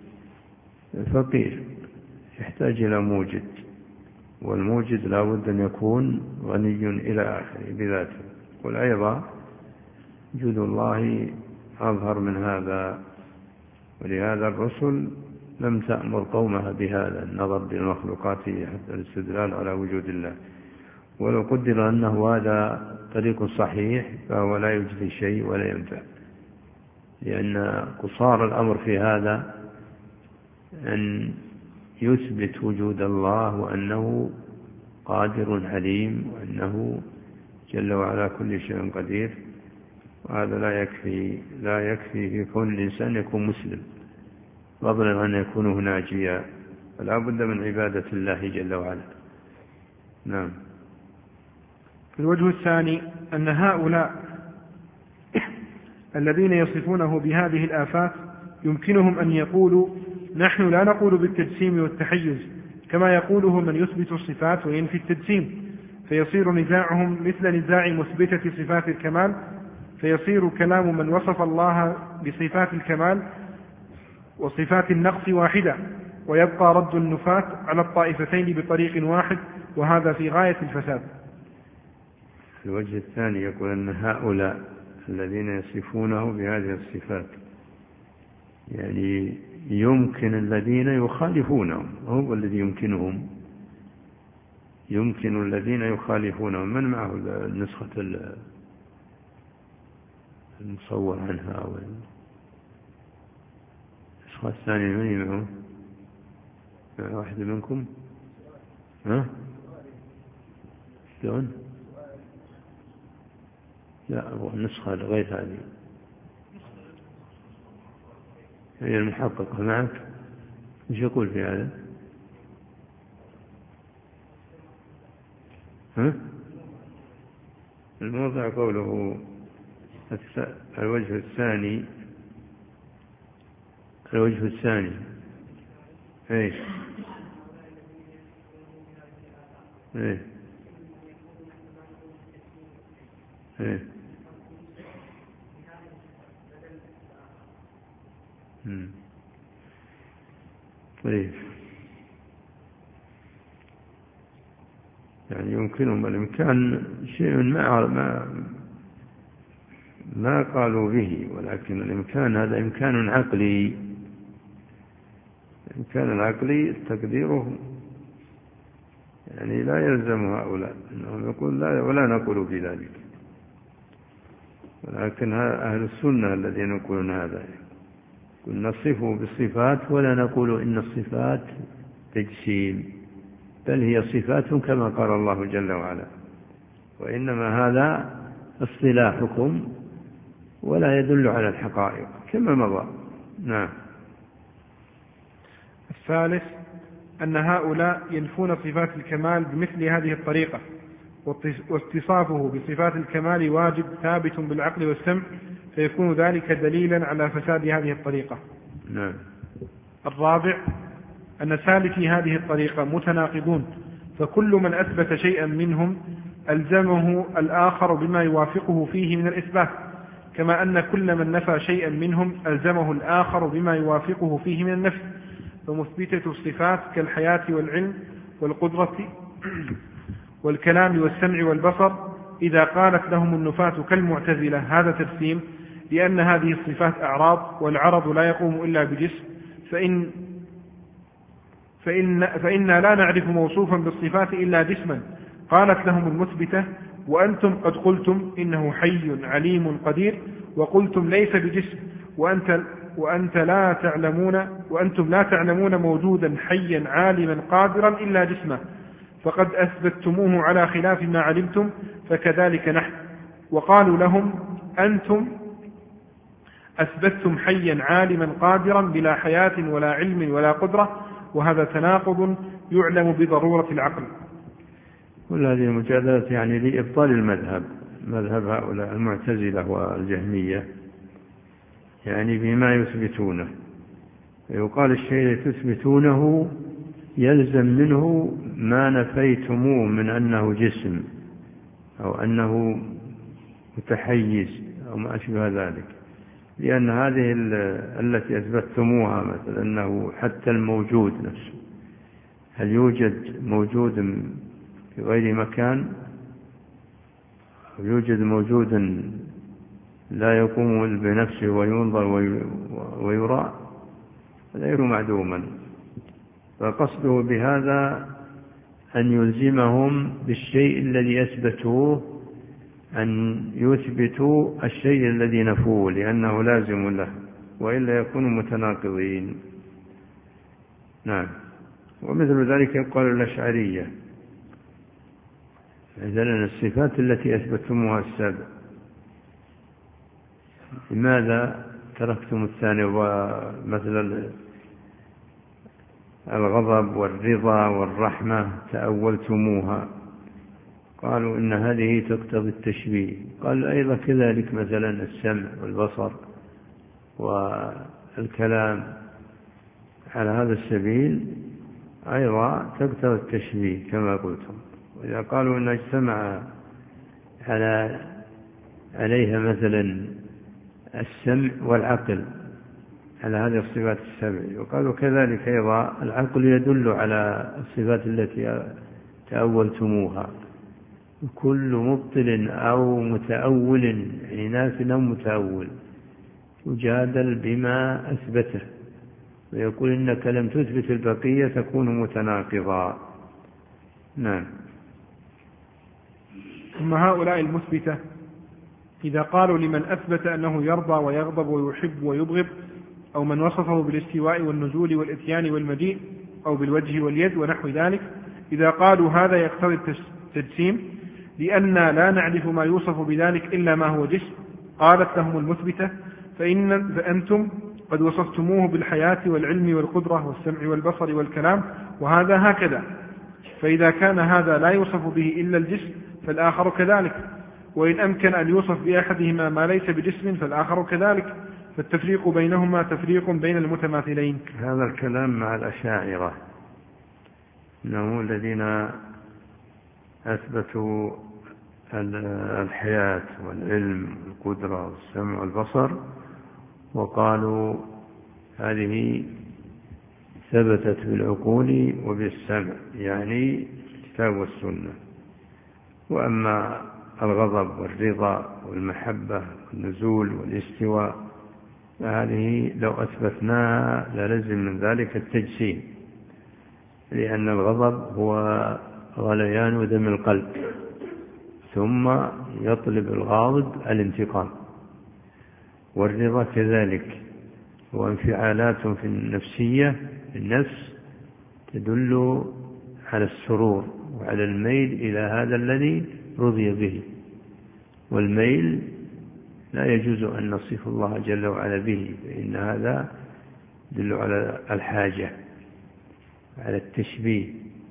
فقير يحتاج إلى موجد، والموجد لا بد أن يكون غني إلى آخره بذاته. قل أيضا وجود الله أظهر من هذا، ولهذا الرسل لم تأمر قومها بهذا النظر بالمخلوقات حتى الاستدلال على وجود الله. ولو قدر أنه هذا طريق صحيح فهو لا يجزي شيء ولا ينفع، لأن قصار الأمر في هذا أن يثبت وجود الله وأنه قادر عليم وأنه جل وعلا كل شيء قدير، وهذا لا يكفي في كون الإنسان يكون مسلم، فضلا عن يكونه ناجيا، فلا بد من عبادة الله جل وعلا. نعم.
الوجه الثاني أن هؤلاء الذين يصفونه بهذه الآفات يمكنهم أن يقولوا نحن لا نقول بالتجسيم والتحيز كما يقوله من يثبت الصفات وينفي التجسيم، فيصير نزاعهم مثل نزاع مثبتة صفات الكمال، فيصير كلام من وصف الله بصفات الكمال وصفات النقص واحدة، ويبقى رد النفاة على الطائفتين بطريق واحد، وهذا في غاية الفساد.
الوجه الثاني يقول أن هؤلاء الذين يصفونه بهذه الصفات يعني يمكن الذين يخالفونهم، هو الذي يمكن الذين يخالفونهم. من معه النسخة المصور عنها أو النسخة الثانية؟ من معه؟ مع واحد منكم؟ ها؟ شلون؟ لا، هو النسخة غير هذه، هي المحققة معك. ايش يقول في هذا؟ ها؟ الموضع قوله الوجه الثاني ايش؟ ايه ايه طيب، يعني يمكنهم الإمكان شيء ما قالوا به، ولكن الإمكان هذا إمكان عقلي. الإمكان العقلي تقديره يعني لا يلزم هؤلاء أنهم يقول لا ولا نقول في ذلك، ولكن أهل السنة الذين يقولون هذا نصفه بالصفات ولا نقول إن الصفات تجسيم، بل هي صفات كما قال الله جل وعلا، وإنما هذا اصطلاحكم ولا يدل على الحقائق كما مضى. نعم.
الثالث أن هؤلاء ينفون صفات الكمال بمثل هذه الطريقة، واتصافه بصفات الكمال واجب ثابت بالعقل والسمع، فيكون ذلك دليلا على فساد هذه الطريقة.
نعم.
الرابع أن سالكي هذه الطريقة متناقضون، فكل من أثبت شيئا منهم ألزمه الآخر بما يوافقه فيه من الإثبات، كما أن كل من نفى شيئا منهم ألزمه الآخر بما يوافقه فيه من النفي. فمثبتة الصفات كالحياة والعلم والقدرة والكلام والسمع والبصر إذا قالت لهم النفاة كالمعتزلة هذا تجسيم، لأن هذه الصفات أعراض، والعرض لا يقوم إلا بجسم، فإنا لا نعرف موصوفا بالصفات إلا جسما. قالت لهم المثبتة وأنتم قد قلتم إنه حي عليم قدير، وقلتم ليس بجسم، وأنتم لا تعلمون موجودا حيا عالما قادرا إلا جسمه، فقد أثبتتموه على خلاف ما علمتم، فكذلك نحن. وقالوا لهم أنتم أثبتتم حيا عالما قادرا بلا حياة ولا علم ولا قدرة، وهذا تناقض يعلم بضرورة العقل.
كل هذه المجادلات يعني لإبطال المذهب، مذهب هؤلاء المعتزلة والجهمية، يعني بما يثبتونه. يقال الشيء الذي تثبتونه يلزم منه ما نفيتموه من أنه جسم أو أنه متحيز أو ما أشبه ذلك، لأن هذه التي أثبتتموها مثلا أنه حتى الموجود نفسه، هل يوجد موجود في غير مكان أو يوجد موجود لا يقوم بنفسه وينظر ويرى، غير معدوما. فقصده بهذا أن يلزمهم بالشيء الذي أثبتوه أن يثبتوا الشيء الذي نفوه، لأنه لازم له، وإلا يكونوا متناقضين. نعم. ومثل ذلك يقال الأشعرية، مثلا الصفات التي أثبتتموها السابق، لماذا تركتم الثاني؟ ومثل الغضب والرضا والرحمة تأولتموها، قالوا إن هذه تقتضي التشبيه. قال أيضا كذلك مثلا السمع والبصر والكلام على هذا السبيل أيضا تقتضي التشبيه كما قلتم. وإذا قالوا إن اجتمع عليها مثلا السمع والعقل على هذه الصفات السبع، وقالوا كذلك أيضا العقل يدل على الصفات التي تأولتموها. كل مبطل أو متأول، يعني ناس أو متأول، يجادل بما أثبته ويقول إنك لم تثبت البقية تكون متناقضا. نعم.
ثم هؤلاء المثبتة إذا قالوا لمن أثبت أنه يرضى ويغضب ويحب ويبغض، أو من وصفه بالاستواء والنزول والإتيان والمجيء أو بالوجه واليد ونحو ذلك، إذا قالوا هذا يقتضي التجسيم لأن لا نعرف ما يوصف بذلك إلا ما هو جسم، قالت لهم المثبتة فأنتم قد وصفتموه بالحياة والعلم والقدرة والسمع والبصر والكلام، وهذا هكذا. فإذا كان هذا لا يوصف به إلا الجسم فالآخر كذلك، وإن أمكن أن يوصف بأحدهما ما ليس بجسم فالآخر كذلك، فالتفريق بينهما تفريق بين المتماثلين.
هذا الكلام مع الأشاعرة، إنهم الذين أثبتوا الحياة والعلم والقدرة والسمع والبصر، وقالوا هذه ثبتت بالعقول وبالسمع، يعني الكتاب والسنة. وأما الغضب والرضا والمحبة والنزول والاستواء فهذه لو أثبتناها للزم من ذلك التجسيم، لأن الغضب هو غليان دم القلب، ثم يطلب الغاضب الانتقام، والرضا كذلك هو انفعالات في النفسية، النفس تدل على السرور وعلى الميل إلى هذا الذي رضي به، والميل لا يجوز أن نصف الله جل وعلا به، فإن هذا يدل على الحاجة على التشبيه.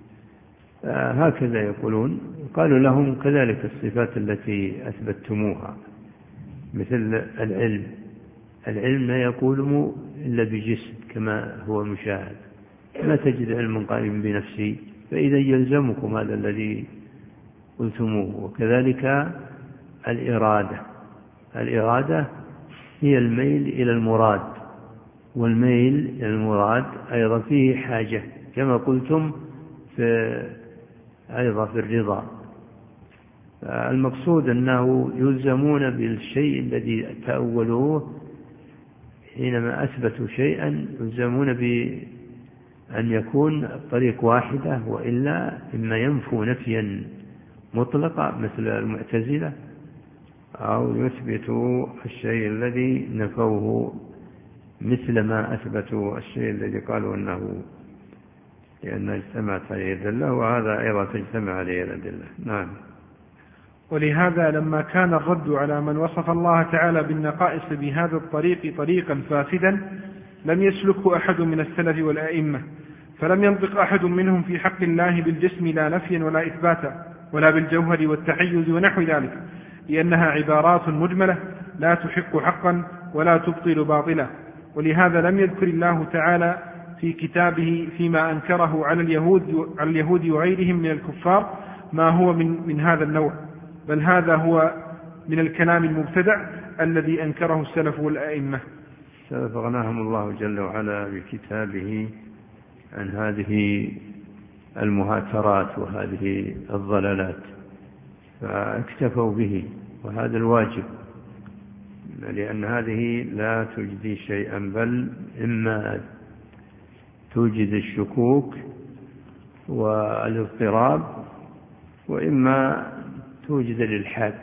هكذا يقولون. قالوا لهم كذلك الصفات التي أثبتتموها، مثل العلم لا يقول إلا بجسم كما هو مشاهد، لا تجد علم قائم بنفسه، فإذا يلزمكم هذا الذي قلتموه. وكذلك الإرادة هي الميل إلى المراد، والميل إلى المراد أيضا فيه حاجة كما قلتم أيضا في الرضا. المقصود أنه يلزمون بالشيء الذي تأولوه، حينما أثبتوا شيئا يلزمون بأن يكون الطريق واحدة، وإلا إما ينفوا نفيا مطلقا مثل المعتزلة، أو يثبتوا الشيء الذي نفوه مثل ما أثبتوا الشيء الذي قالوا أنه لأن اجتمعت عليه الأدلة، وهذا أيضا تجتمع عليه الأدلة. نعم.
ولهذا لما كان الرد على من وصف الله تعالى بالنقائص بهذا الطريق طريقا فاسدا لم يسلكه أحد من السلف والأئمة، فلم ينطق أحد منهم في حق الله بالجسم لا نفيا ولا إثباتا ولا بالجوهر والتحيز ونحو ذلك، لأنها عبارات مجملة لا تحق حقا ولا تبطل باطلا. ولهذا لم يذكر الله تعالى في كتابه فيما أنكره على اليهود وغيرهم من الكفار ما هو من هذا النوع، بل هذا هو من الكلام المبتدع الذي أنكره السلف والأئمة.
السلف أغناهم الله جل وعلا بكتابه عن هذه المهاترات وهذه الضلالات، فاكتفوا به، وهذا الواجب، لأن هذه لا تجدي شيئا، بل إما توجد الشكوك والاضطراب، وإما توجد الإلحاد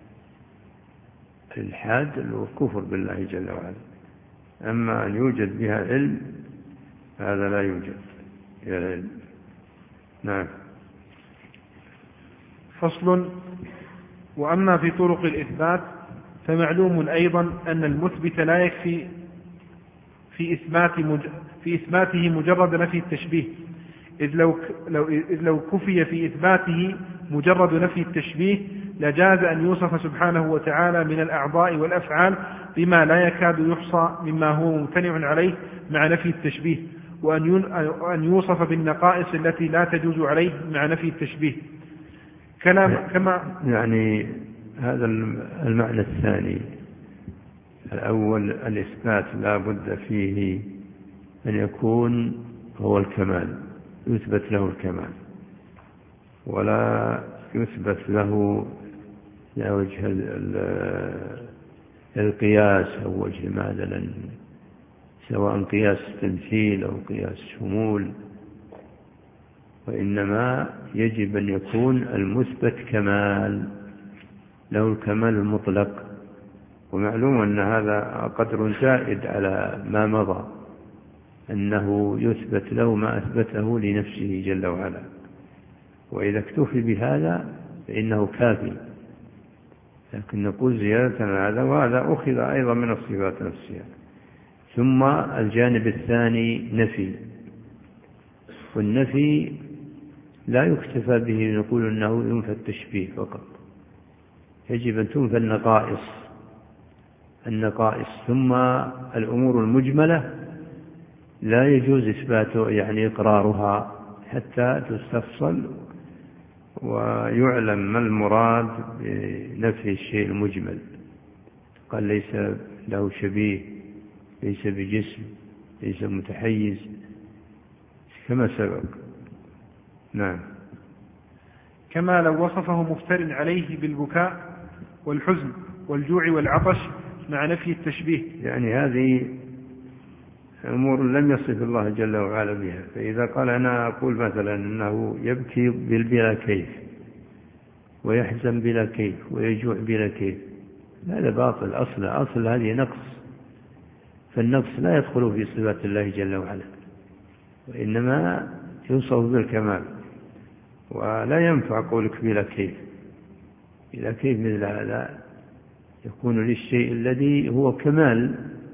والكفر بالله جل وعلا. أما أن يوجد بها علم هذا لا يوجد يا العلم. نعم.
فصل. وأما في طرق الإثبات فمعلوم أيضا أن المثبت لا يكفي في إثباته مجرد نفي التشبيه، إذ لو كفي في إثباته مجرد نفي التشبيه لجاز أن يوصف سبحانه وتعالى من الأعضاء والأفعال بما لا يكاد يحصى مما هو ممتنع عليه مع نفي التشبيه، وأن يوصف بالنقائص التي لا تجوز عليه مع نفي التشبيه. كما
يعني هذا المعنى الثاني. الأول الإثبات لا بد فيه أن يكون هو الكمال، يثبت له الكمال، ولا يثبت له وجه القياس أو وجه مثلا سواء قياس تمثيل أو قياس شمول، وإنما يجب أن يكون المثبت كمال، له الكمال المطلق. ومعلوم أن هذا قدر زائد على ما مضى، أنه يثبت له ما أثبته لنفسه جل وعلا، وإذا اكتفي بهذا فإنه كافي. لكن نقول زيادة على هذا، وهذا أخذ أيضا من الصفات نفسها. ثم الجانب الثاني نفي، والنفي لا يكتفى به، نقول أنه ينفى التشبيه فقط، يجب أن تنفى النقائص. ثم الأمور المجملة لا يجوز إثباته، يعني إقرارها حتى تستفصل ويعلم ما المراد بنفي الشيء المجمل. قال ليس له شبيه، ليس بجسم، ليس متحيز، كما سبق. نعم.
كما لو وصفه مفتر عليه بالبكاء والحزن والجوع والعطش مع نفي التشبيه،
يعني هذه أمور لم يصف الله جل وعلا بها. فإذا قال أنا أقول مثلا أنه يبكي بلا كيف، ويحزن بلا كيف، ويجوع بلا كيف، هذا باطل. أصل هذه نقص، فالنقص لا يدخل في صفات الله جل وعلا، وإنما يوصف بالكمال. ولا ينفع قولك بلا كيف مثل هذا يكون للشيء الذي هو كمال،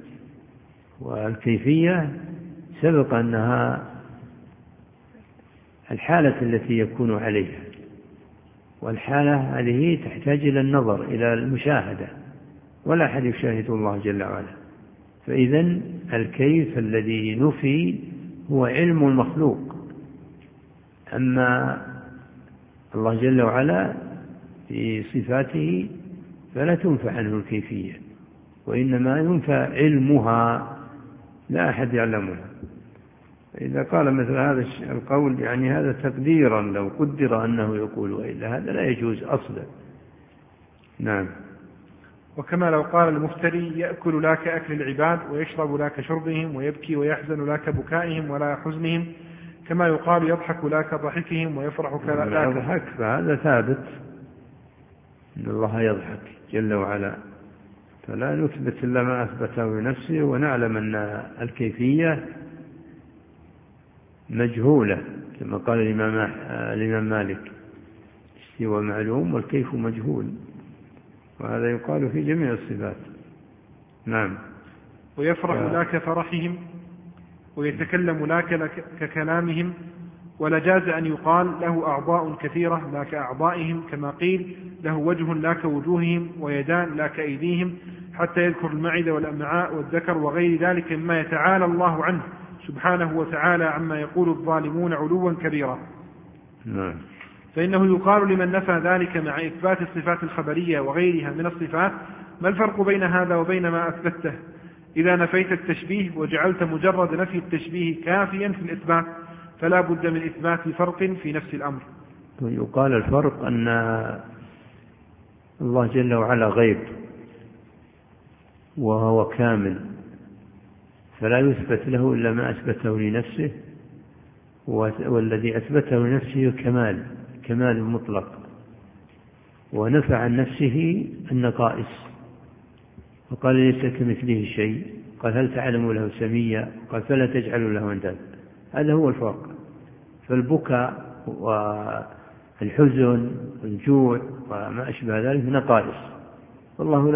والكيفية سبق أنها الحالة التي يكون عليها، والحالة هذه تحتاج إلى النظر، إلى المشاهدة، ولا أحد يشاهد الله جل وعلا. فإذن الكيف الذي نفي هو علم المخلوق، أما الله جل وعلا في صفاته فلا تنفى عنه الكيفية، وإنما ينفى علمها، لا أحد يعلمها. إذا قال مثل هذا القول يعني هذا تقديرا، لو قدر أنه يقول، وإلا هذا لا يجوز أصلا. نعم.
وكما لو قال المفتري يأكل لا كأكل العباد، ويشرب لا كشربهم، ويبكي ويحزن لا كبكائهم ولا حزنهم، كما يقال يضحك لا كضحكهم، ويفرح كلا
يضحك، فهذا ثابت إن الله يضحك جل وعلا، فلا نثبت إلا ما أثبته لنفسه، ونعلم أن الكيفية مجهولة كما قال الإمام مالك الاستواء معلوم والكيف مجهول، وهذا يقال في جميع الصفات. نعم.
ويفرح لا كفرحهم ويتكلم لا ككلامهم، ولجاز أن يقال له أعضاء كثيرة لا كأعضائهم، كما قيل له وجه لا كوجوههم ويدان لا كأيديهم، حتى يذكر المعدة والأمعاء والذكر وغير ذلك مما يتعالى الله عنه سبحانه وتعالى عما يقول الظالمون علوا كبيرا.
نعم.
فإنه يقال لمن نفى ذلك مع إثبات الصفات الخبرية وغيرها من الصفات: ما الفرق بين هذا وبين ما أثبته؟ إذا نفيت التشبيه وجعلت مجرد نفي التشبيه كافيا في الإثبات، فلا بد من إثبات فرق في نفس الأمر.
يقال الفرق أن الله جل وعلا غيب وهو كامل، فلا يثبت له إلا ما أثبته لنفسه، والذي أثبته لنفسه كمال مطلق، ونفى عن نفسه النقائص، وقال ليس كمثله شيء، قال هل تعلم له سميا، قال فلا تجعل له أندادا. هذا هو الفرق. فالبكاء والحزن والجوع وما أشبه ذلك نقائص، والله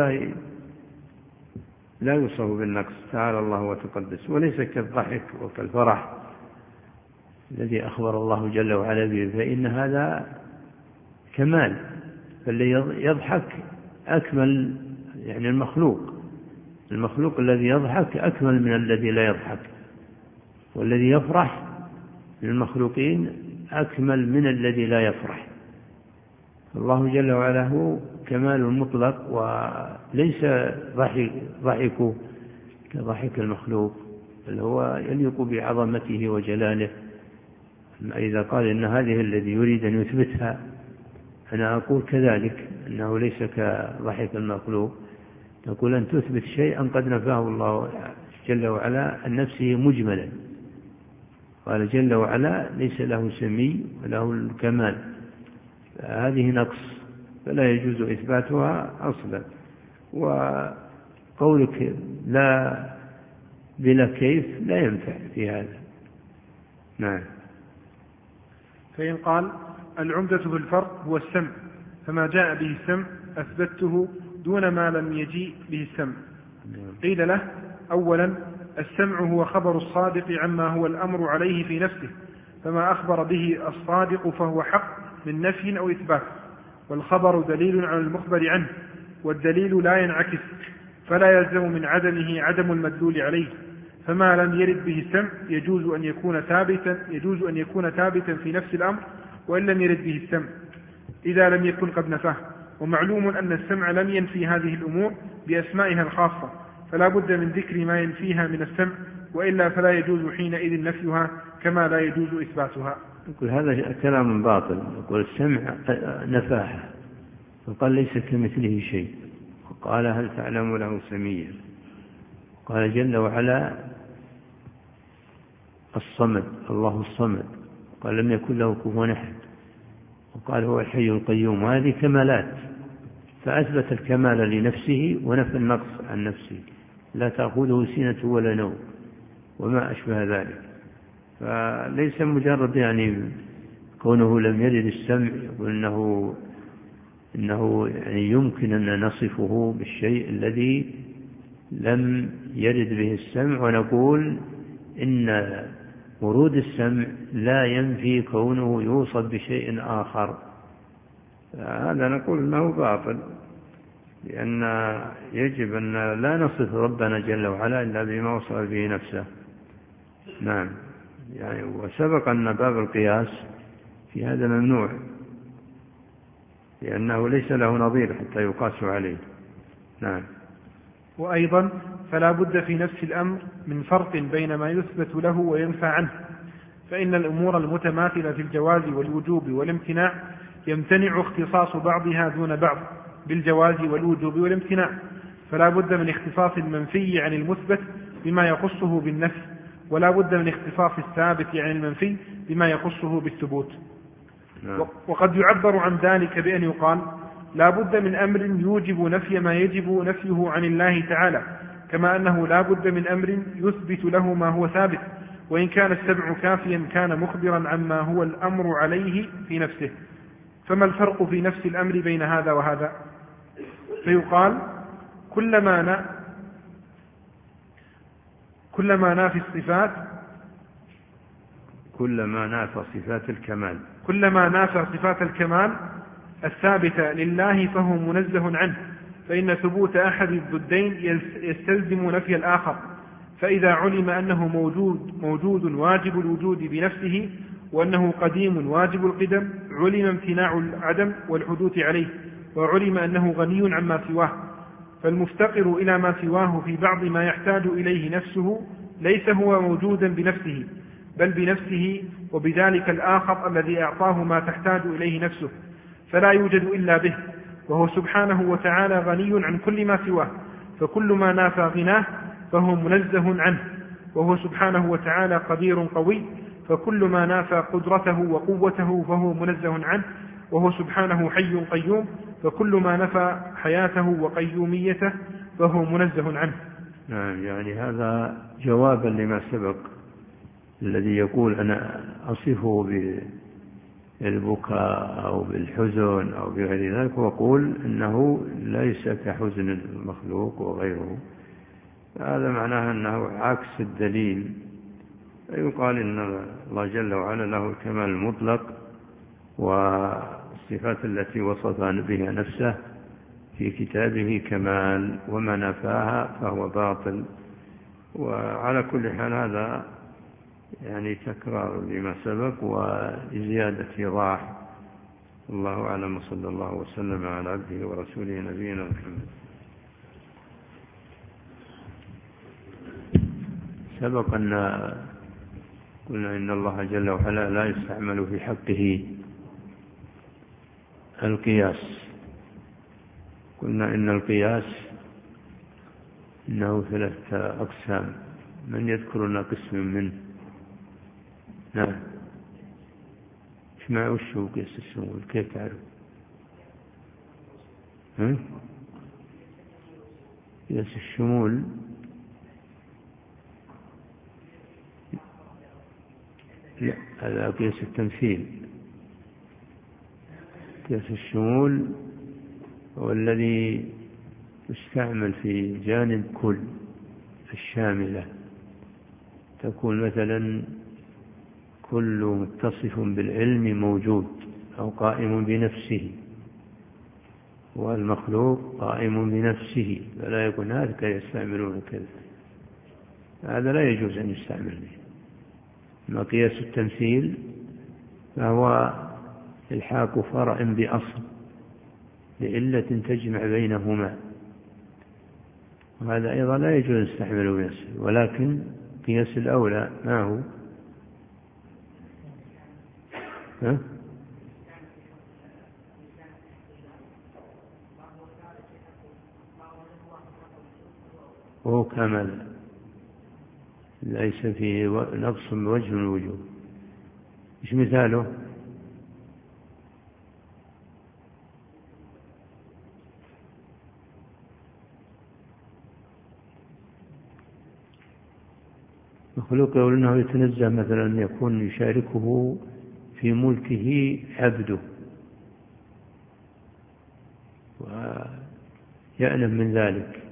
لا يوصف بالنقص تعالى الله وتقدس، وليس كالضحك وكالفرح الذي أخبر الله جل وعلا به، فإن هذا كمال. فالذي يضحك أكمل، يعني المخلوق الذي يضحك أكمل من الذي لا يضحك، والذي يفرح من المخلوقين أكمل من الذي لا يفرح. الله جل وعلا هو كمال مطلق، وليس ضحك كضحك المخلوق، بل هو يليق بعظمته وجلاله. إذا قال إن هذه الذي يريد أن يثبتها، أنا أقول كذلك أنه ليس كضحك المخلوق. نقول أن تثبت شيئا قد نفاه الله جل وعلا عن نفسه مجملا. قال جل وعلا ليس له سمي وله الكمال، هذه نقص فلا يجوز إثباتها أصلا. وقولك لا بلا كيف لا ينفع في هذا. نعم.
فإن قال العمدة في الفرق هو السمع، فما جاء به السمع أثبته دون ما لم يجيء به السمع. قيل له: أولا السمع هو خبر الصادق عما هو الأمر عليه في نفسه، فما أخبر به الصادق فهو حق من نفي أو إثبات، والخبر دليل على المخبر عنه، والدليل لا ينعكس، فلا يلزم من عدمه عدم المدلول عليه. فما لم يرد به السمع يجوز أن يكون ثابتا في نفس الأمر وإن لم يرد به السمع إذا لم يكن قد نفاه. ومعلوم أن السمع لم ينفي هذه الأمور بأسمائها الخاصة، فلا بد من ذكر ما ينفيها من السمع، وإلا فلا يجوز حينئذ نفيها كما لا يجوز إثباتها.
يقول هذا كلام باطل. يقول السمع نفاها، وقال ليس كمثله شيء، وقال هل تعلم له سميا، قال جل وعلا الصمد، الله الصمد، قال لم يكن له كفوا أحد، وقال هو الحي القيوم. هذه كمالات، فأثبت الكمال لنفسه ونفى النقص عن نفسه، لا تأخذه سنة ولا نوم وما أشبه ذلك. فليس مجرد يعني كونه لم يرد السمع يقول إنه يعني يمكن أن نصفه بالشيء الذي لم يرد به السمع، ونقول إن ورود السمع لا ينفي كونه يوصف بشيء آخر. هذا نقول أنه باطل، لأن يجب أن لا نصف ربنا جل وعلا إلا بما وصف به نفسه. نعم. يعني وسبق أن باب القياس في هذا ممنوع، لأنه ليس له نظير حتى يقاس عليه. نعم.
وأيضا فلا بد في نفس الأمر من فرق بين ما يثبت له وينفى عنه، فإن الأمور المتماثلة في الجواز والوجوب والامتناع يمتنع اختصاص بعضها دون بعض بالجواز والوجوب والامتناع، فلا بد من اختصاص المنفي عن المثبت بما يخصه بالنفي، ولا بد من اختصاص الثابت عن المنفي بما يخصه بالثبوت. وقد يعبر عن ذلك بأن يقال لا بد من أمر يوجب نفي ما يجب نفيه عن الله تعالى، كما أنه لا بد من أمر يثبت له ما هو ثابت، وإن كان السمع كافيا كان مخبرا عما هو الأمر عليه في نفسه. فما الفرق في نفس الأمر بين هذا وهذا؟ فيقال كلما نافى الصفات
كلما نافى صفات الكمال
الثابتة لله فهو منزه عنه، فإن ثبوت أحد الضدين يستلزم نفي الآخر. فإذا علم أنه موجود واجب الوجود بنفسه، وأنه قديم واجب القدم، علم امتناع العدم والحدوث عليه، وعلم أنه غني عما سواه. فالمفتقر إلى ما سواه في بعض ما يحتاج إليه نفسه ليس هو موجودا بنفسه، بل بنفسه وبذلك الآخر الذي أعطاه ما تحتاج إليه نفسه، فلا يوجد إلا به، وهو سبحانه وتعالى غني عن كل ما سواه. فكل ما نافى غناه فهو منزه عنه، وهو سبحانه وتعالى قدير قوي. فكل ما نافى قدرته وقوته فهو منزه عنه، وهو سبحانه حي قيوم. فكل ما نفى حياته وقيوميته فهو منزه عنه.
نعم، يعني هذا جوابا لما سبق، الذي يقول أنا أصفه بالبكاء أو بالحزن أو بغير ذلك، وأقول أنه ليس كحزن المخلوق وغيره. هذا معناه أنه عكس الدليل. يقال إن الله جل وعلا له الكمال المطلق، والصفات التي وصف بها نفسه في كتابه كمال، وما نفاها فهو باطل. وعلى كل حال هذا يعني تكرار لما سبق وزيادة إيضاح. الله أعلم، صلى الله وسلم على عبده ورسوله نبينا محمد. سبق أن قلنا إن الله جل وعلا لا يستعمل في حقه القياس. قلنا إن القياس إنه 3 أقسام. من يذكر لنا قسم منه؟ نعم، اسمعوا وشو قياس الشمول، كيف تعرف؟ قياس الشمول لا، هذا قياس التمثيل. قياس الشمول هو الذي يستعمل في جانب كل الشاملة. تكون مثلا كل متصف بالعلم موجود أو قائم بنفسه، والمخلوق قائم بنفسه، فلا يكون هذا يستعملون كذا، هذا لا يجوز أن يستعمل به. أما قياس التمثيل فهو الحاق فرع بأصل لعلة تجمع بينهما، وهذا أيضا لا يجوز أن يستعمل بنفسه. ولكن قياس الأولى ما هو؟ وهو كامل، ليس فيه نقص بوجه من الوجوه. إيش مثاله؟ مخلوق يقول إنه يتنزه مثلا أن يكون يشاركه في ملكه عبده، ويألم من ذلك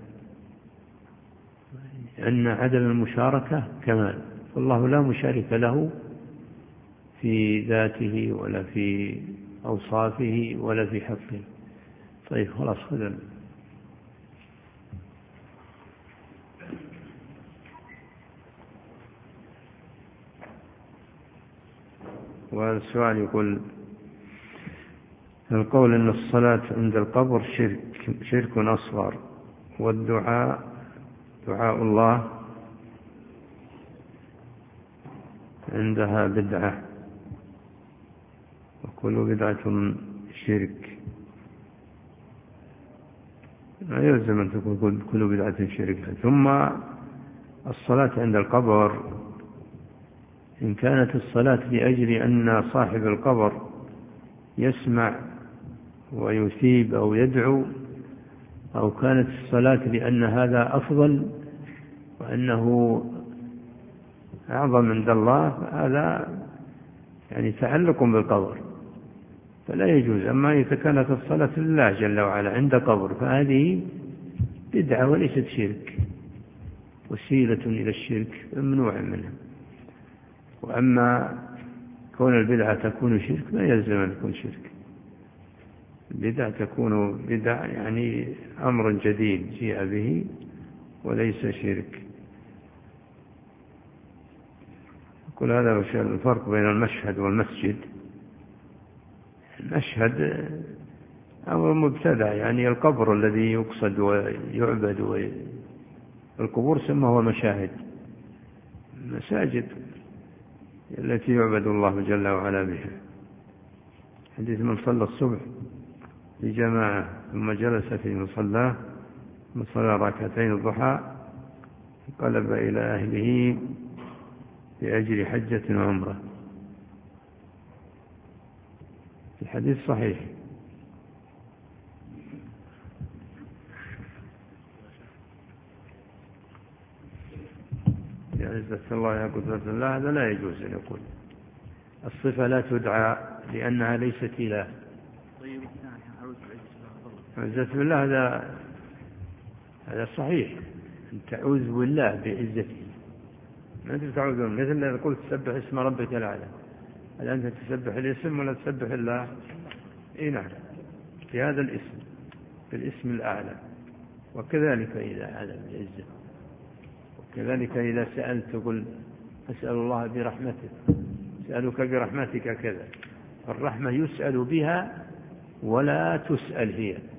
أن عدم المشاركة كمال، فالله لا مشارك له في ذاته ولا في أوصافه ولا في حقه. طيب خلاص خذ. وهذا السؤال يقول: القول أن الصلاة عند القبر شرك أصغر، والدعاء دعاء الله عندها بدعة، وكل بدعة شرك. لا يلزم أن تكون كل بدعة شرك. ثم الصلاة عند القبر إن كانت الصلاة لأجل أن صاحب القبر يسمع ويثيب أو يدعو، أو كانت الصلاة لأن هذا أفضل وأنه أعظم عند الله، هذا يعني تعلق بالقبر. فلا يجوز. أما إذا كانت الصلاة لله جل وعلا عند قبر فهذه بدعة وليست شرك، وسيلة إلى الشرك ممنوع منها. وأما كون البدعة تكون شرك ما يلزم أن تكون شرك. البدعة تكون بدعة يعني أمر جديد جيء به وليس شرك. كل هذا الفرق بين المشهد والمسجد. المشهد أمر مبتدع، يعني القبر الذي يقصد ويعبد، والقبور سموها مشاهد، مساجد التي يعبد الله جل وعلا بها. حديث من صلى الصبح بجماعة ثم جلس في مصلاه ثم صلى ركعتين الضحى انقلب إلى أهله بأجر حجة وعمرة. الحديث صحيح. يا عزة الله يا قدرة الله، هذا لا يجوز أن يقول. الصفة لا تدعى لأنها ليست إله. عزة بالله هذا صحيح، أن تعوذ بالله بعزته، ما أنت تعوذون. مثل إذا قلت تسبح اسم ربك الأعلى، هل أنت تسبح الاسم ولا تسبح الله؟ إيه نعم، في هذا الاسم، في الاسم الأعلى. وكذلك إذا هذا بالعزة، وكذلك إذا سألت تقول أسأل الله برحمته، أسألك برحمتك كذا. الرحمة يسأل بها ولا تسأل هي.